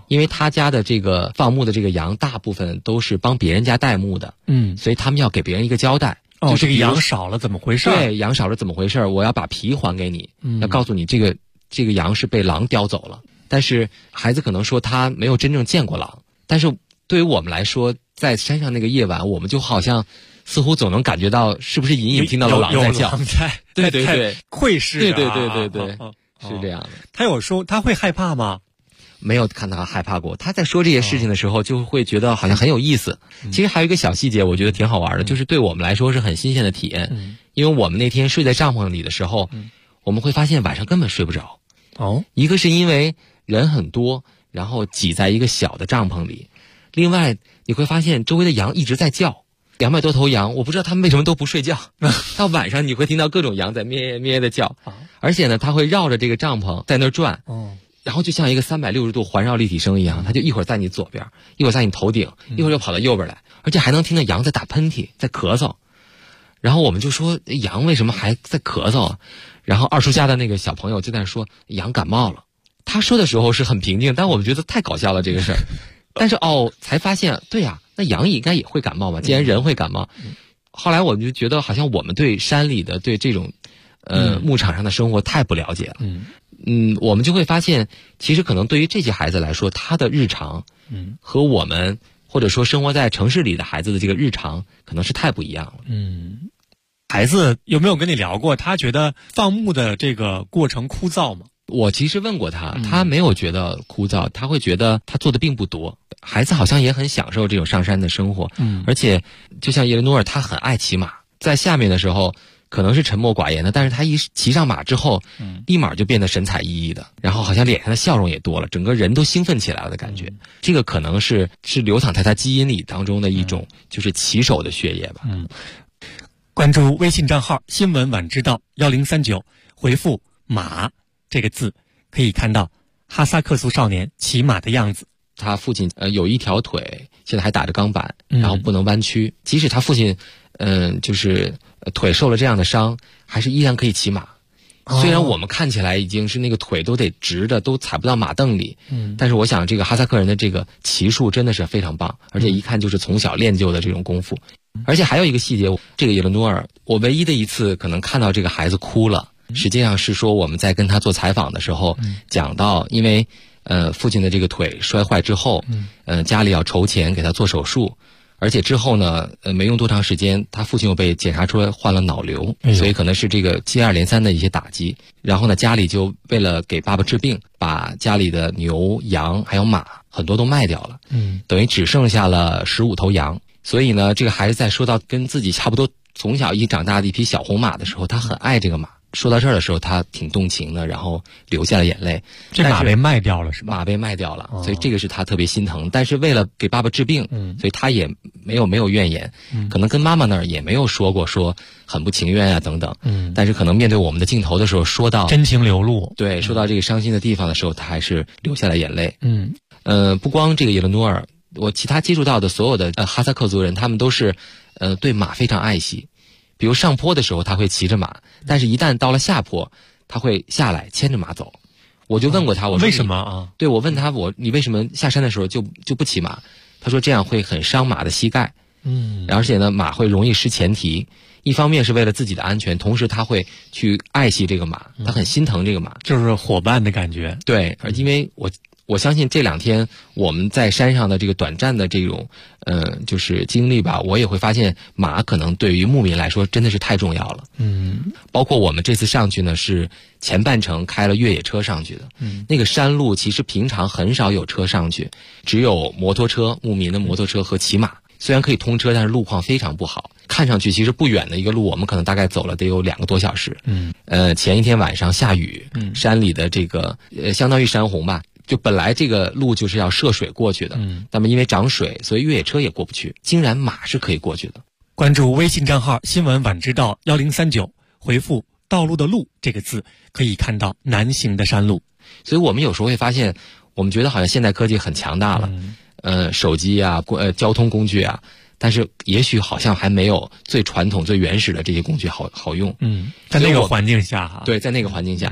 S2: 因为他家的这个放牧的这个羊大部分都是帮别人家代牧的，所以他们要给别人一个交代。
S6: 就是这个羊少了怎么回事？
S2: 对，羊少了怎么回事？我要把皮还给你，要告诉你这个羊是被狼叼走了。但是孩子可能说他没有真正见过狼，但是对于我们来说，在山上那个夜晚，我们就好像似乎总能感觉到，是不是隐隐听到了狼在叫？对对对，
S6: 窥视、
S2: 对，是这样的。
S6: 他有说他会害怕吗？
S2: 没有看他害怕过。他在说这些事情的时候，就会觉得好像很有意思。其实还有一个小细节，我觉得挺好玩的，就是对我们来说是很新鲜的体验。因为我们那天睡在帐篷里的时候，我们会发现晚上根本睡不着。一个是因为人很多，然后挤在一个小的帐篷里；另外你会发现周围的羊一直在叫，200多头羊，我不知道他们为什么都不睡觉。到晚上你会听到各种羊在咩咩的叫，而且呢，它会绕着这个帐篷在那儿转。然后就像一个360度环绕立体声一样，它就一会儿在你左边，一会儿在你头顶，一会儿又跑到右边来，而且还能听到羊在打喷嚏，在咳嗽。然后我们就说羊为什么还在咳嗽啊？然后二叔家的那个小朋友就在说羊感冒了。他说的时候是很平静，但我们觉得太搞笑了这个事儿。但是才发现对呀，那羊应该也会感冒嘛，既然人会感冒。后来我们就觉得好像我们对山里的对这种牧场上的生活太不了解了。我们就会发现，其实可能对于这些孩子来说，他的日常，和我们或者说生活在城市里的孩子的这个日常，可能是太不一样了。
S6: 孩子有没有跟你聊过？他觉得放牧的这个过程枯燥吗？
S2: 我其实问过他，他没有觉得枯燥，他会觉得他做的并不多。孩子好像也很享受这种上山的生活，而且就像耶伦诺尔，他很爱骑马，在下面的时候可能是沉默寡言的，但是他一骑上马之后，立马就变得神采奕奕的，然后好像脸上的笑容也多了，整个人都兴奋起来了的感觉。这个可能是流淌在他基因里当中的一种，就是骑手的血液吧。
S6: 关注微信账号新闻晚知道1039，回复马这个字，可以看到哈萨克族少年骑马的样子。
S2: 他父亲有一条腿现在还打着钢板，然后不能弯曲，即使他父亲就是腿受了这样的伤，还是依然可以骑马。虽然我们看起来已经是那个腿都得直的，都踩不到马凳里，但是我想这个哈萨克人的这个骑术真的是非常棒，而且一看就是从小练就的这种功夫。而且还有一个细节，这个耶伦诺尔，我唯一的一次可能看到这个孩子哭了，实际上是说我们在跟他做采访的时候，讲到因为父亲的这个腿摔坏之后，家里要筹钱给他做手术，而且之后呢，没用多长时间，他父亲又被检查出来患了脑瘤，所以可能是这个接二连三的一些打击。然后呢，家里就为了给爸爸治病，把家里的牛、羊还有马很多都卖掉了，等于只剩下了15头羊。所以呢，这个孩子在说到跟自己差不多从小一起长大的一匹小红马的时候，他很爱这个马。说到这儿的时候，他挺动情的，然后流下了眼泪。
S6: 这马被卖掉了是吧？
S2: 马被卖掉了，所以这个是他特别心疼。但是为了给爸爸治病，所以他也没有怨言，可能跟妈妈那儿也没有说过说很不情愿啊等等。但是可能面对我们的镜头的时候，说到
S6: 真情流露，
S2: 对，说到这个伤心的地方的时候，他还是流下了眼泪。不光这个耶伦诺尔，我其他接触到的所有的哈萨克族人，他们都是对马非常爱惜。比如上坡的时候他会骑着马，但是一旦到了下坡，他会下来牵着马走。我就问过他，我说
S6: 为什么啊？
S2: 对，我问他你为什么下山的时候就不骑马？他说这样会很伤马的膝盖，而且呢马会容易失前蹄。一方面是为了自己的安全，同时他会去爱惜这个马，他很心疼这个马，
S6: 就是伙伴的感觉。
S2: 对，而因为我相信这2天我们在山上的这个短暂的这种就是经历吧，我也会发现马可能对于牧民来说真的是太重要了。包括我们这次上去呢，是前半程开了越野车上去的。那个山路其实平常很少有车上去，只有摩托车，牧民的摩托车和骑马。虽然可以通车，但是路况非常不好。看上去其实不远的一个路，我们可能大概走了得有2个多小时。前一天晚上下雨，山里的这个相当于山洪吧。就本来这个路就是要涉水过去的，那么因为涨水，所以越野车也过不去，竟然马是可以过去的。
S6: 关注微信账号新闻晚知道1039，回复道路的路这个字，可以看到难行的山路。
S2: 所以我们有时候会发现，我们觉得好像现代科技很强大了，手机啊，交通工具啊，但是也许好像还没有最传统最原始的这些工具好用。
S6: 在那个环境下哈，
S2: 对，在那个环境下。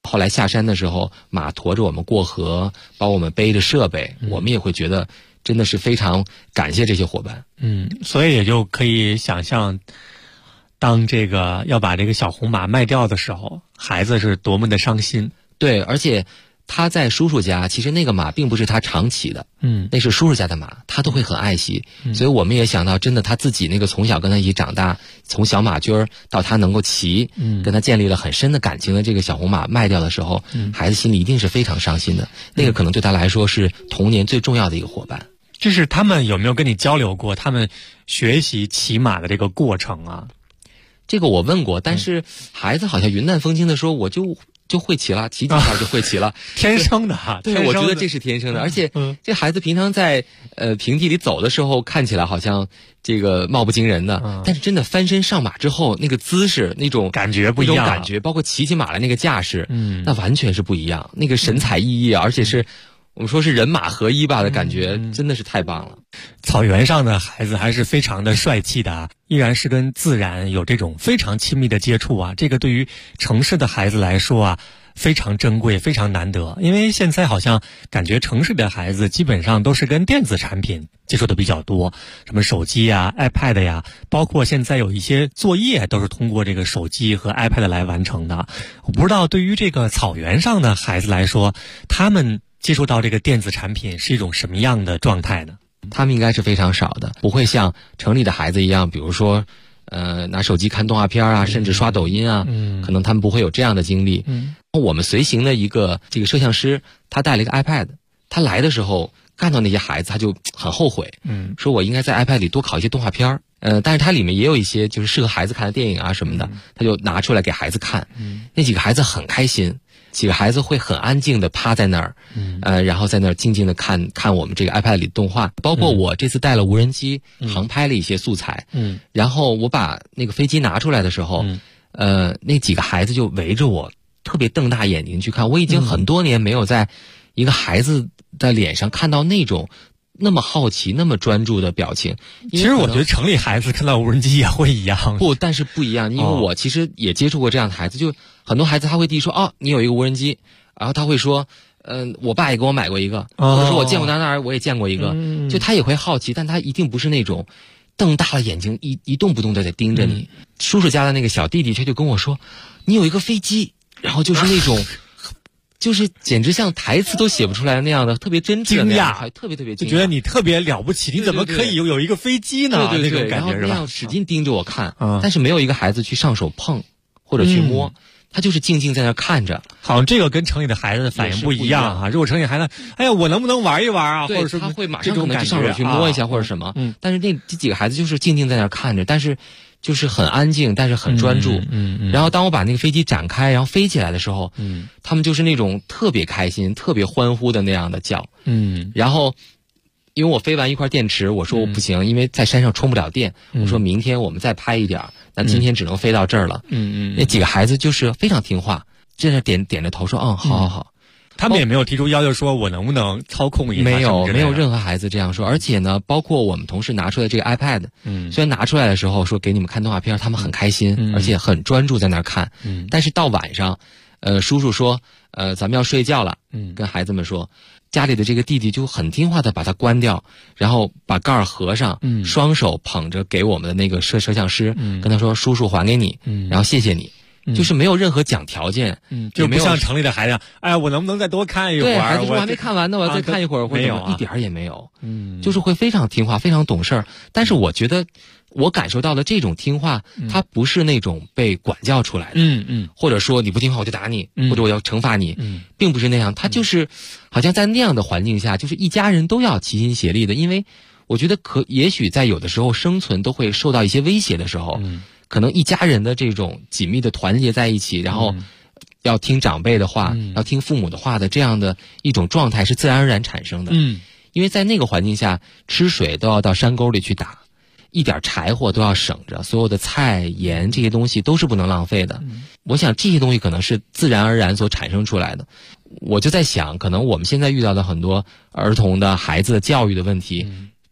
S2: 后来下山的时候，马驮着我们过河，帮我们背着设备，我们也会觉得真的是非常感谢这些伙伴。
S6: 所以也就可以想象，当这个要把这个小红马卖掉的时候，孩子是多么的伤心。
S2: 对，而且他在叔叔家，其实那个马并不是他常骑的，那是叔叔家的马，他都会很爱惜。所以我们也想到，真的他自己那个从小跟他一起长大，从小马驹儿到他能够骑，跟他建立了很深的感情的这个小红马卖掉的时候，孩子心里一定是非常伤心的。那个可能对他来说是童年最重要的一个伙伴。
S6: 就是他们有没有跟你交流过他们学习骑马的这个过程啊？
S2: 这个我问过，但是孩子好像云淡风轻的说，我就会骑了，骑几下就会骑了，
S6: 天生的哈。
S2: 对，我觉得这是天生的，而且这孩子平常在平地里走的时候，看起来好像这个貌不惊人的，但是真的翻身上马之后，那个姿势，那种
S6: 感觉不一样，
S2: 那种感觉，包括骑起马来那个架势，那完全是不一样，那个神采奕奕，而且是我们说是人马合一吧的感觉，真的是太棒了。
S6: 草原上的孩子还是非常的帅气的啊，依然是跟自然有这种非常亲密的接触啊。这个对于城市的孩子来说啊，非常珍贵，非常难得。因为现在好像感觉城市的孩子基本上都是跟电子产品接触的比较多，什么手机呀、iPad 呀，包括现在有一些作业都是通过这个手机和 iPad 来完成的。我不知道对于这个草原上的孩子来说，他们接触到这个电子产品是一种什么样的状态呢？
S2: 他们应该是非常少的，不会像城里的孩子一样，比如说拿手机看动画片啊，甚至刷抖音啊，可能他们不会有这样的经历。我们随行的一个这个摄像师，他带了一个 iPad， 他来的时候看到那些孩子，他就很后悔，说我应该在 iPad 里多拷一些动画片，但是它里面也有一些就是适合孩子看的电影啊什么的，他就拿出来给孩子看。那几个孩子很开心，几个孩子会很安静的趴在那儿，然后在那儿静静的看我们这个 iPad 里的动画。包括我这次带了无人机，航拍了一些素材，然后我把那个飞机拿出来的时候，那几个孩子就围着我，特别瞪大眼睛去看。我已经很多年没有在一个孩子的脸上看到那种那么好奇、那么专注的表情。
S6: 其实我觉得城里孩子看到无人机也会一样。
S2: 不，但是不一样，因为我其实也接触过这样的孩子，就很多孩子他会说，哦，你有一个无人机，然后他会说，我爸也给我买过一个，或者说我见过哪儿我也见过一个，就他也会好奇，但他一定不是那种瞪大了眼睛一动不动的在盯着你。叔叔家的那个小弟弟却就跟我说，你有一个飞机，然后就是那种就是简直像台词都写不出来的那样的特别真挚的
S6: 惊讶，
S2: 特别
S6: 就觉得你特别了不起，你怎么可以有一个飞机呢？
S2: 对，
S6: 那种感觉是吧？
S2: 然后那样使劲盯着我看，但是没有一个孩子去上手碰或者去摸，他就是静静在那看着。
S6: 好像这个跟城里的孩子的反应不一样啊。如果城里孩子，哎呀，我能不能玩一玩啊？或者是
S2: 他会马上可能去上手去摸一下或者什么。但是这几个孩子就是静静在那看着，但是就是很安静，但是很专注。然后当我把那个飞机展开，然后飞起来的时候，他们就是那种特别开心、特别欢呼的那样的叫。然后因为我飞完一块电池，我说我不行，因为在山上充不了电。我说明天我们再拍一点，那今天只能飞到这儿了。那几个孩子就是非常听话，在那点着头说，好。
S6: 他们也没有提出要求说我能不能操控一下，
S2: 没有任何孩子这样说。而且呢，包括我们同事拿出来这个 iPad，虽然拿出来的时候说给你们看动画片，他们很开心，而且很专注在那儿看。但是到晚上，叔叔说，咱们要睡觉了，跟孩子们说，家里的这个弟弟就很听话的把它关掉，然后把盖儿合上，双手捧着给我们的那个摄像师，跟他说，叔叔还给你，然后谢谢你。就是没有任何讲条件，
S6: 就不像城里的孩子，哎呀，我能不能再多看一会儿？
S2: 对，孩子说我还没看完呢，我再看一会儿，或者一点也没有，就是会非常听话，非常懂事儿。但是我觉得，我感受到的这种听话，它不是那种被管教出来的，或者说你不听话我就打你，或者我要惩罚你，并不是那样。他就是好像在那样的环境下，就是一家人都要齐心协力的，因为我觉得也许在有的时候生存都会受到一些威胁的时候。可能一家人的这种紧密的团结在一起，然后要听长辈的话，要听父母的话的这样的一种状态是自然而然产生的。因为在那个环境下，吃水都要到山沟里去打，一点柴火都要省着，所有的菜盐这些东西都是不能浪费的。我想这些东西可能是自然而然所产生出来的。我就在想，可能我们现在遇到的很多儿童的孩子的教育的问题，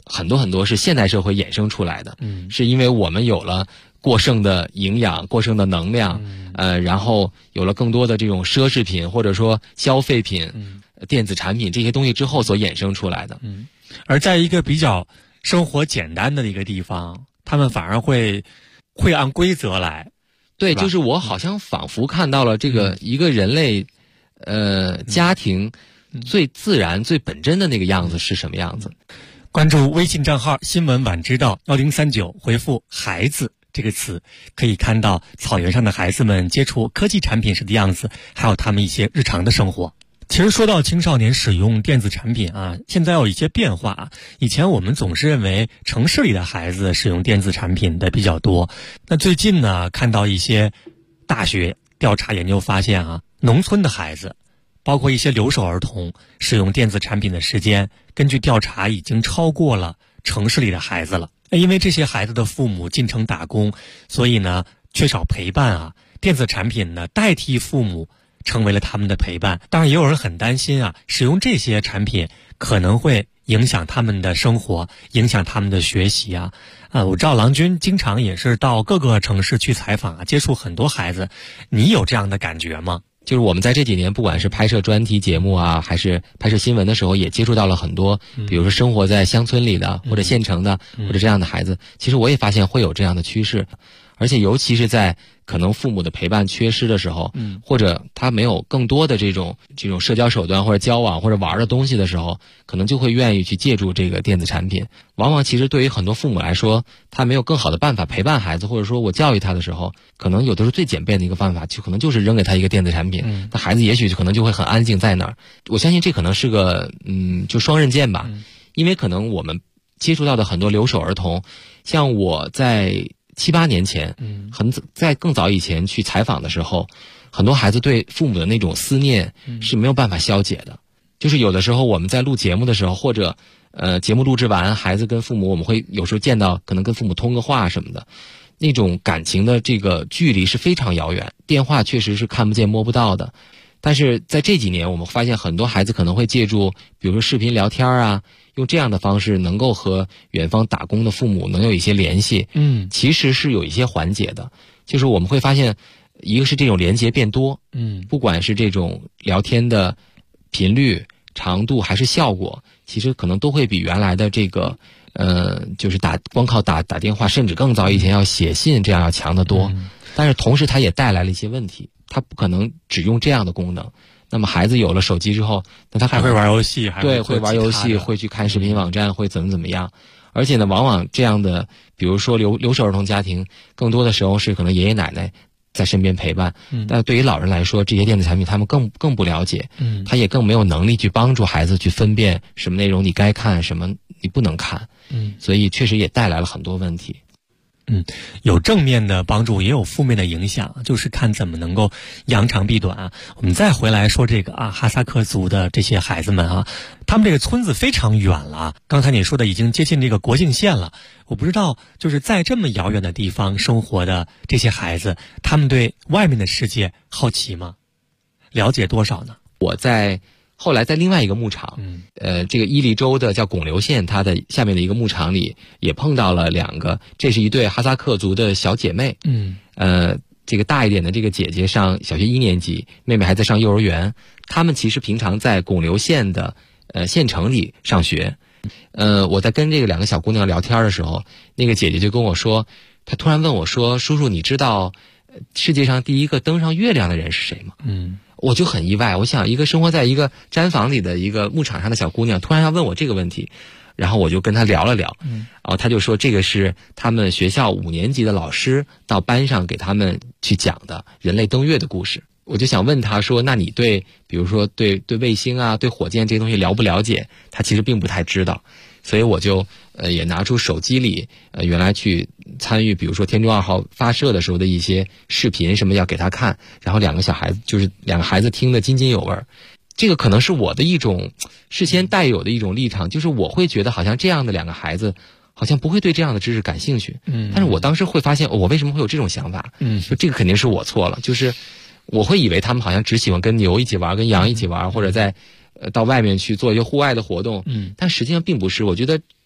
S2: 很多是现代社会衍生出来的，是因为我们有了过剩的营养、过剩的能量，然后有了更多的这种奢侈品或者说消费品、电子产品这些东西之后所衍生出来的。
S6: 而在一个比较生活简单的一个地方，他们反而会按规则来。
S2: 对，就是我好像仿佛看到了这个一个人类家庭最自然、最本真的那个样子是什么样子。
S6: 关注微信账号新闻晚知道1039，回复孩子这个词，可以看到草原上的孩子们接触科技产品时的样子，还有他们一些日常的生活。其实说到青少年使用电子产品啊，现在有一些变化啊。以前我们总是认为城市里的孩子使用电子产品的比较多，那最近呢，看到一些大学调查研究发现啊，农村的孩子，包括一些留守儿童使用电子产品的时间，根据调查已经超过了城市里的孩子了。因为这些孩子的父母进城打工，所以呢缺少陪伴啊，电子产品呢代替父母成为了他们的陪伴。当然也有人很担心啊，使用这些产品可能会影响他们的生活，影响他们的学习啊。我知道郎君经常也是到各个城市去采访啊，接触很多孩子，你有这样的感觉吗？
S2: 就是我们在这几年不管是拍摄专题节目啊，还是拍摄新闻的时候，也接触到了很多比如说生活在乡村里的或者县城的或者这样的孩子。其实我也发现会有这样的趋势，而且尤其是在可能父母的陪伴缺失的时候，或者他没有更多的这种社交手段或者交往或者玩的东西的时候，可能就会愿意去借助这个电子产品。往往其实对于很多父母来说，他没有更好的办法陪伴孩子，或者说我教育他的时候，可能有的是最简便的一个办法，就可能就是扔给他一个电子产品，那孩子也许可能就会很安静在那儿。我相信这可能是个就双刃剑吧，因为可能我们接触到的很多留守儿童，像我在7、8年前，在更早以前去采访的时候，很多孩子对父母的那种思念是没有办法消解的。就是有的时候我们在录节目的时候，或者节目录制完，孩子跟父母，我们会有时候见到，可能跟父母通个话什么的，那种感情的这个距离是非常遥远，电话确实是看不见摸不到的。但是在这几年，我们发现很多孩子可能会借助比如说视频聊天啊，用这样的方式能够和远方打工的父母能有一些联系，其实是有一些缓解的。就是我们会发现，一个是这种连接变多，不管是这种聊天的频率、长度还是效果，其实可能都会比原来的这个就是光靠打电话，甚至更早以前要写信这样要强得多。但是同时它也带来了一些问题，它不可能只用这样的功能。那么孩子有了手机之后，那他
S6: 还会玩游戏，
S2: 对，会玩游戏，会去看视频网站，会怎么样。而且呢，往往这样的比如说留守儿童家庭，更多的时候是可能爷爷奶奶在身边陪伴，但对于老人来说，这些电子产品他们更不了解，他也更没有能力去帮助孩子去分辨什么内容你该看，什么你不能看，所以确实也带来了很多问题。
S6: 有正面的帮助，也有负面的影响，就是看怎么能够扬长避短啊。我们再回来说这个哈萨克族的这些孩子们啊，他们这个村子非常远了，刚才你说的已经接近这个国境线了。我不知道就是在这么遥远的地方生活的这些孩子，他们对外面的世界好奇吗？了解多少呢？
S2: 我后来在另外一个牧场，这个伊犁州的叫拱流县，它的下面的一个牧场里也碰到了2个，这是一对哈萨克族的小姐妹，这个大一点的这个姐姐上小学1年级，妹妹还在上幼儿园。她们其实平常在拱流县的县城里上学。我在跟这个2个小姑娘聊天的时候，那个姐姐就跟我说，她突然问我说：“叔叔，你知道世界上第一个登上月亮的人是谁吗？”我就很意外，我想一个生活在一个毡房里的一个牧场上的小姑娘突然要问我这个问题，然后我就跟她聊了聊，然后她就说这个是他们学校5年级的老师到班上给他们去讲的人类登月的故事。我就想问她说，那你对比如说对卫星啊，对火箭这些东西了不了解？她其实并不太知道，所以我就也拿出手机里原来去参与比如说天舟2号发射的时候的一些视频什么要给他看，然后2个孩子听得津津有味。这个可能是我的一种事先带有的一种立场，就是我会觉得好像这样的2个孩子好像不会对这样的知识感兴趣，但是我当时会发现我为什么会有这种想法，就这个肯定是我错了，就是我会以为他们好像只喜欢跟牛一起玩，跟羊一起玩，或者在到外面去做一些户外的活动，但实际上并不是。我觉得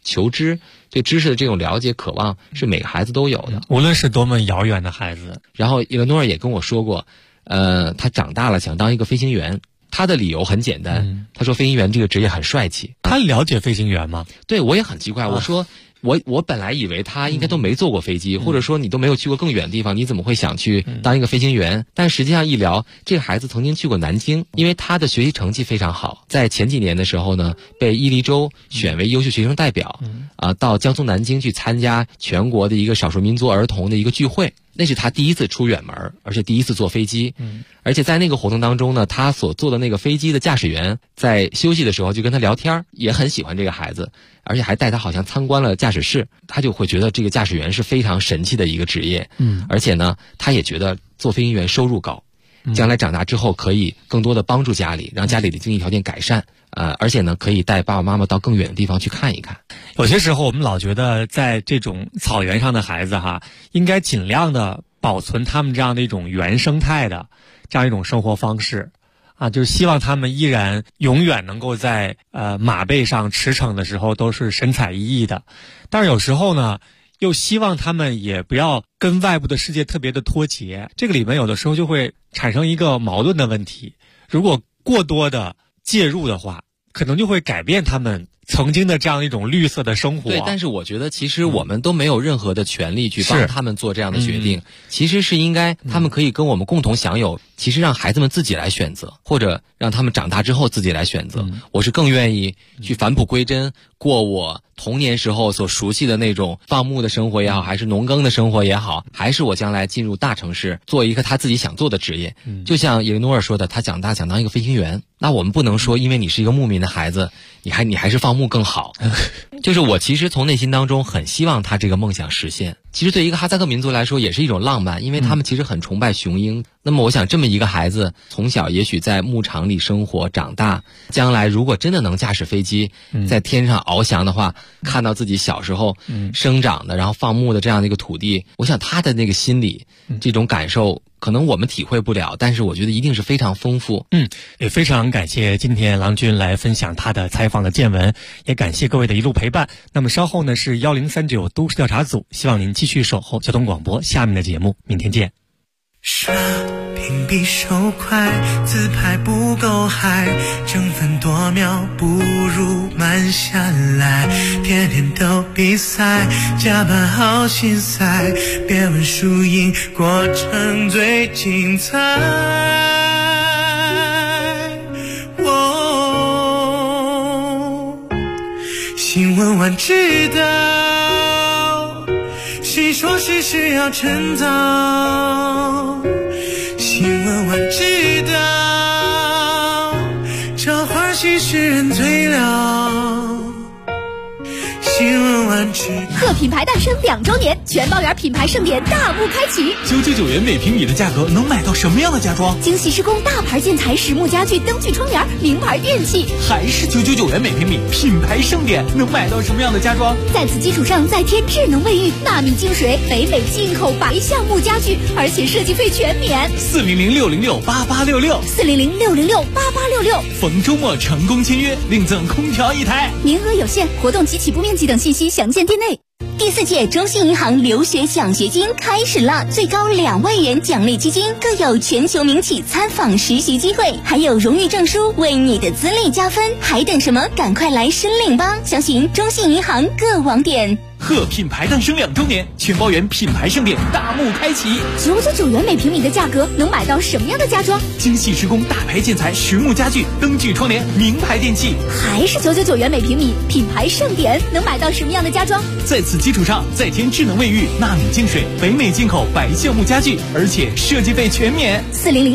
S2: 求知、对知识的这种了解、渴望，是每个孩子都有的，
S6: 无论是多么遥远的孩子。
S2: 然后伊勒诺尔也跟我说过，他长大了想当一个飞行员。他的理由很简单，他说飞行员这个职业很帅气。
S6: 他了解飞行员吗？
S2: 对，我也很奇怪。我说我本来以为他应该都没坐过飞机，或者说你都没有去过更远的地方，你怎么会想去当一个飞行员？但实际上一聊，这个孩子曾经去过南京，因为他的学习成绩非常好，在前几年的时候呢，被伊犁州选为优秀学生代表，到江苏南京去参加全国的一个少数民族儿童的一个聚会。那是他第一次出远门，而且第一次坐飞机。而且在那个活动当中呢，他所坐的那个飞机的驾驶员在休息的时候就跟他聊天，也很喜欢这个孩子，而且还带他好像参观了驾驶室。他就会觉得这个驾驶员是非常神奇的一个职业。而且呢，他也觉得做飞行员收入高，将来长大之后可以更多的帮助家里，让家里的经济条件改善。而且呢，可以带爸爸妈妈到更远的地方去看一看。
S6: 有些时候我们老觉得在这种草原上的孩子应该尽量的保存他们这样的一种原生态的这样一种生活方式就是希望他们依然永远能够在马背上驰骋的时候都是神采奕奕的。但是有时候呢，又希望他们也不要跟外部的世界特别的脱节。这个里面有的时候就会产生一个矛盾的问题，如果过多的介入的话，可能就会改变他们曾经的这样一种绿色的生活。
S2: 对，但是我觉得其实我们都没有任何的权利去帮他们做这样的决定，其实是应该他们可以跟我们共同享有，其实让孩子们自己来选择，或者让他们长大之后自己来选择。我是更愿意去返璞归真，过我童年时候所熟悉的那种放牧的生活也好，还是农耕的生活也好，还是我将来进入大城市做一个他自己想做的职业。就像伊勒诺尔说的，他长大想当一个飞行员，那我们不能说因为你是一个牧民的孩子，你还是放牧更好。就是我其实从内心当中很希望他这个梦想实现。其实对一个哈萨克民族来说也是一种浪漫，因为他们其实很崇拜雄鹰。那么我想这么一个孩子从小也许在牧场里生活长大，将来如果真的能驾驶飞机在天上翱翔的话，看到自己小时候生长的然后放牧的这样的一个土地，我想他的那个心理这种感受可能我们体会不了，但是我觉得一定是非常丰富。
S6: 也非常感谢今天郎君来分享他的采访的见闻，也感谢各位的一路陪伴。那么稍后呢是1039都市调查组，希望您继续守候交通广播下面的节目，明天见。
S13: 刷屏比手快，自拍不够嗨，争分夺秒不如慢下来，天天都比赛，加班好心塞，别问输赢，过程最精彩。新闻晚知道，谁说事实要趁早？新闻晚知道，这欢喜使人醉了。新闻晚知道。
S10: 贺品牌诞生2周年，全包园品牌盛典大幕开启。
S8: 999元每平米的价格能买到什么样的家装？
S10: 精细施工大牌建材、实木家具、灯具窗帘、名牌电器，
S8: 还是999元每平米，品牌盛典能买到什么样的家装？
S10: 在此基础上再添智能卫浴、纳米净水、北美进口白橡木家具，而且设计费全免。
S8: 400-606-8866，400-606-8866，逢周末成功签约，另赠空调1台，
S10: 名额有限，活动及起步面积等信息详见店内。
S17: 第4届中信银行留学奖学金开始了，最高2万元奖励基金，更有全球名企参访实习机会，还有荣誉证书为你的资历加分，还等什么？赶快来申领吧！详询中信银行各网点。
S8: 贺品牌诞生2周年，全包园品牌盛典大幕开启。
S10: 999元每平米的价格能买到什么样的家装？
S8: 精细施工大牌建材、实木家具、灯具窗帘、名牌电器，
S10: 还是999元每平米，品牌盛典能买到什么样的家装？
S8: 在此基础上再添智能卫浴、纳米净水、北美进口白橡木家具，而且设计费全免。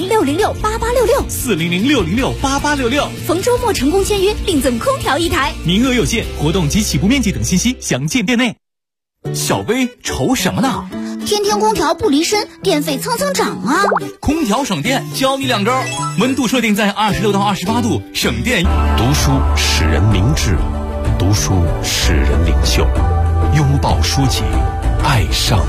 S10: 400-606-8866，400-606-8866，逢周末成功签约，另赠空调1台，
S8: 名额有限，活动及起步面积等信息详见店内。小薇愁什么呢？
S18: 天天空调不离身，电费蹭蹭涨啊！
S8: 空调省电，教你2招，温度设定在26到28度，省电。
S3: 读书使人明智，读书使人领袖，拥抱书籍，爱上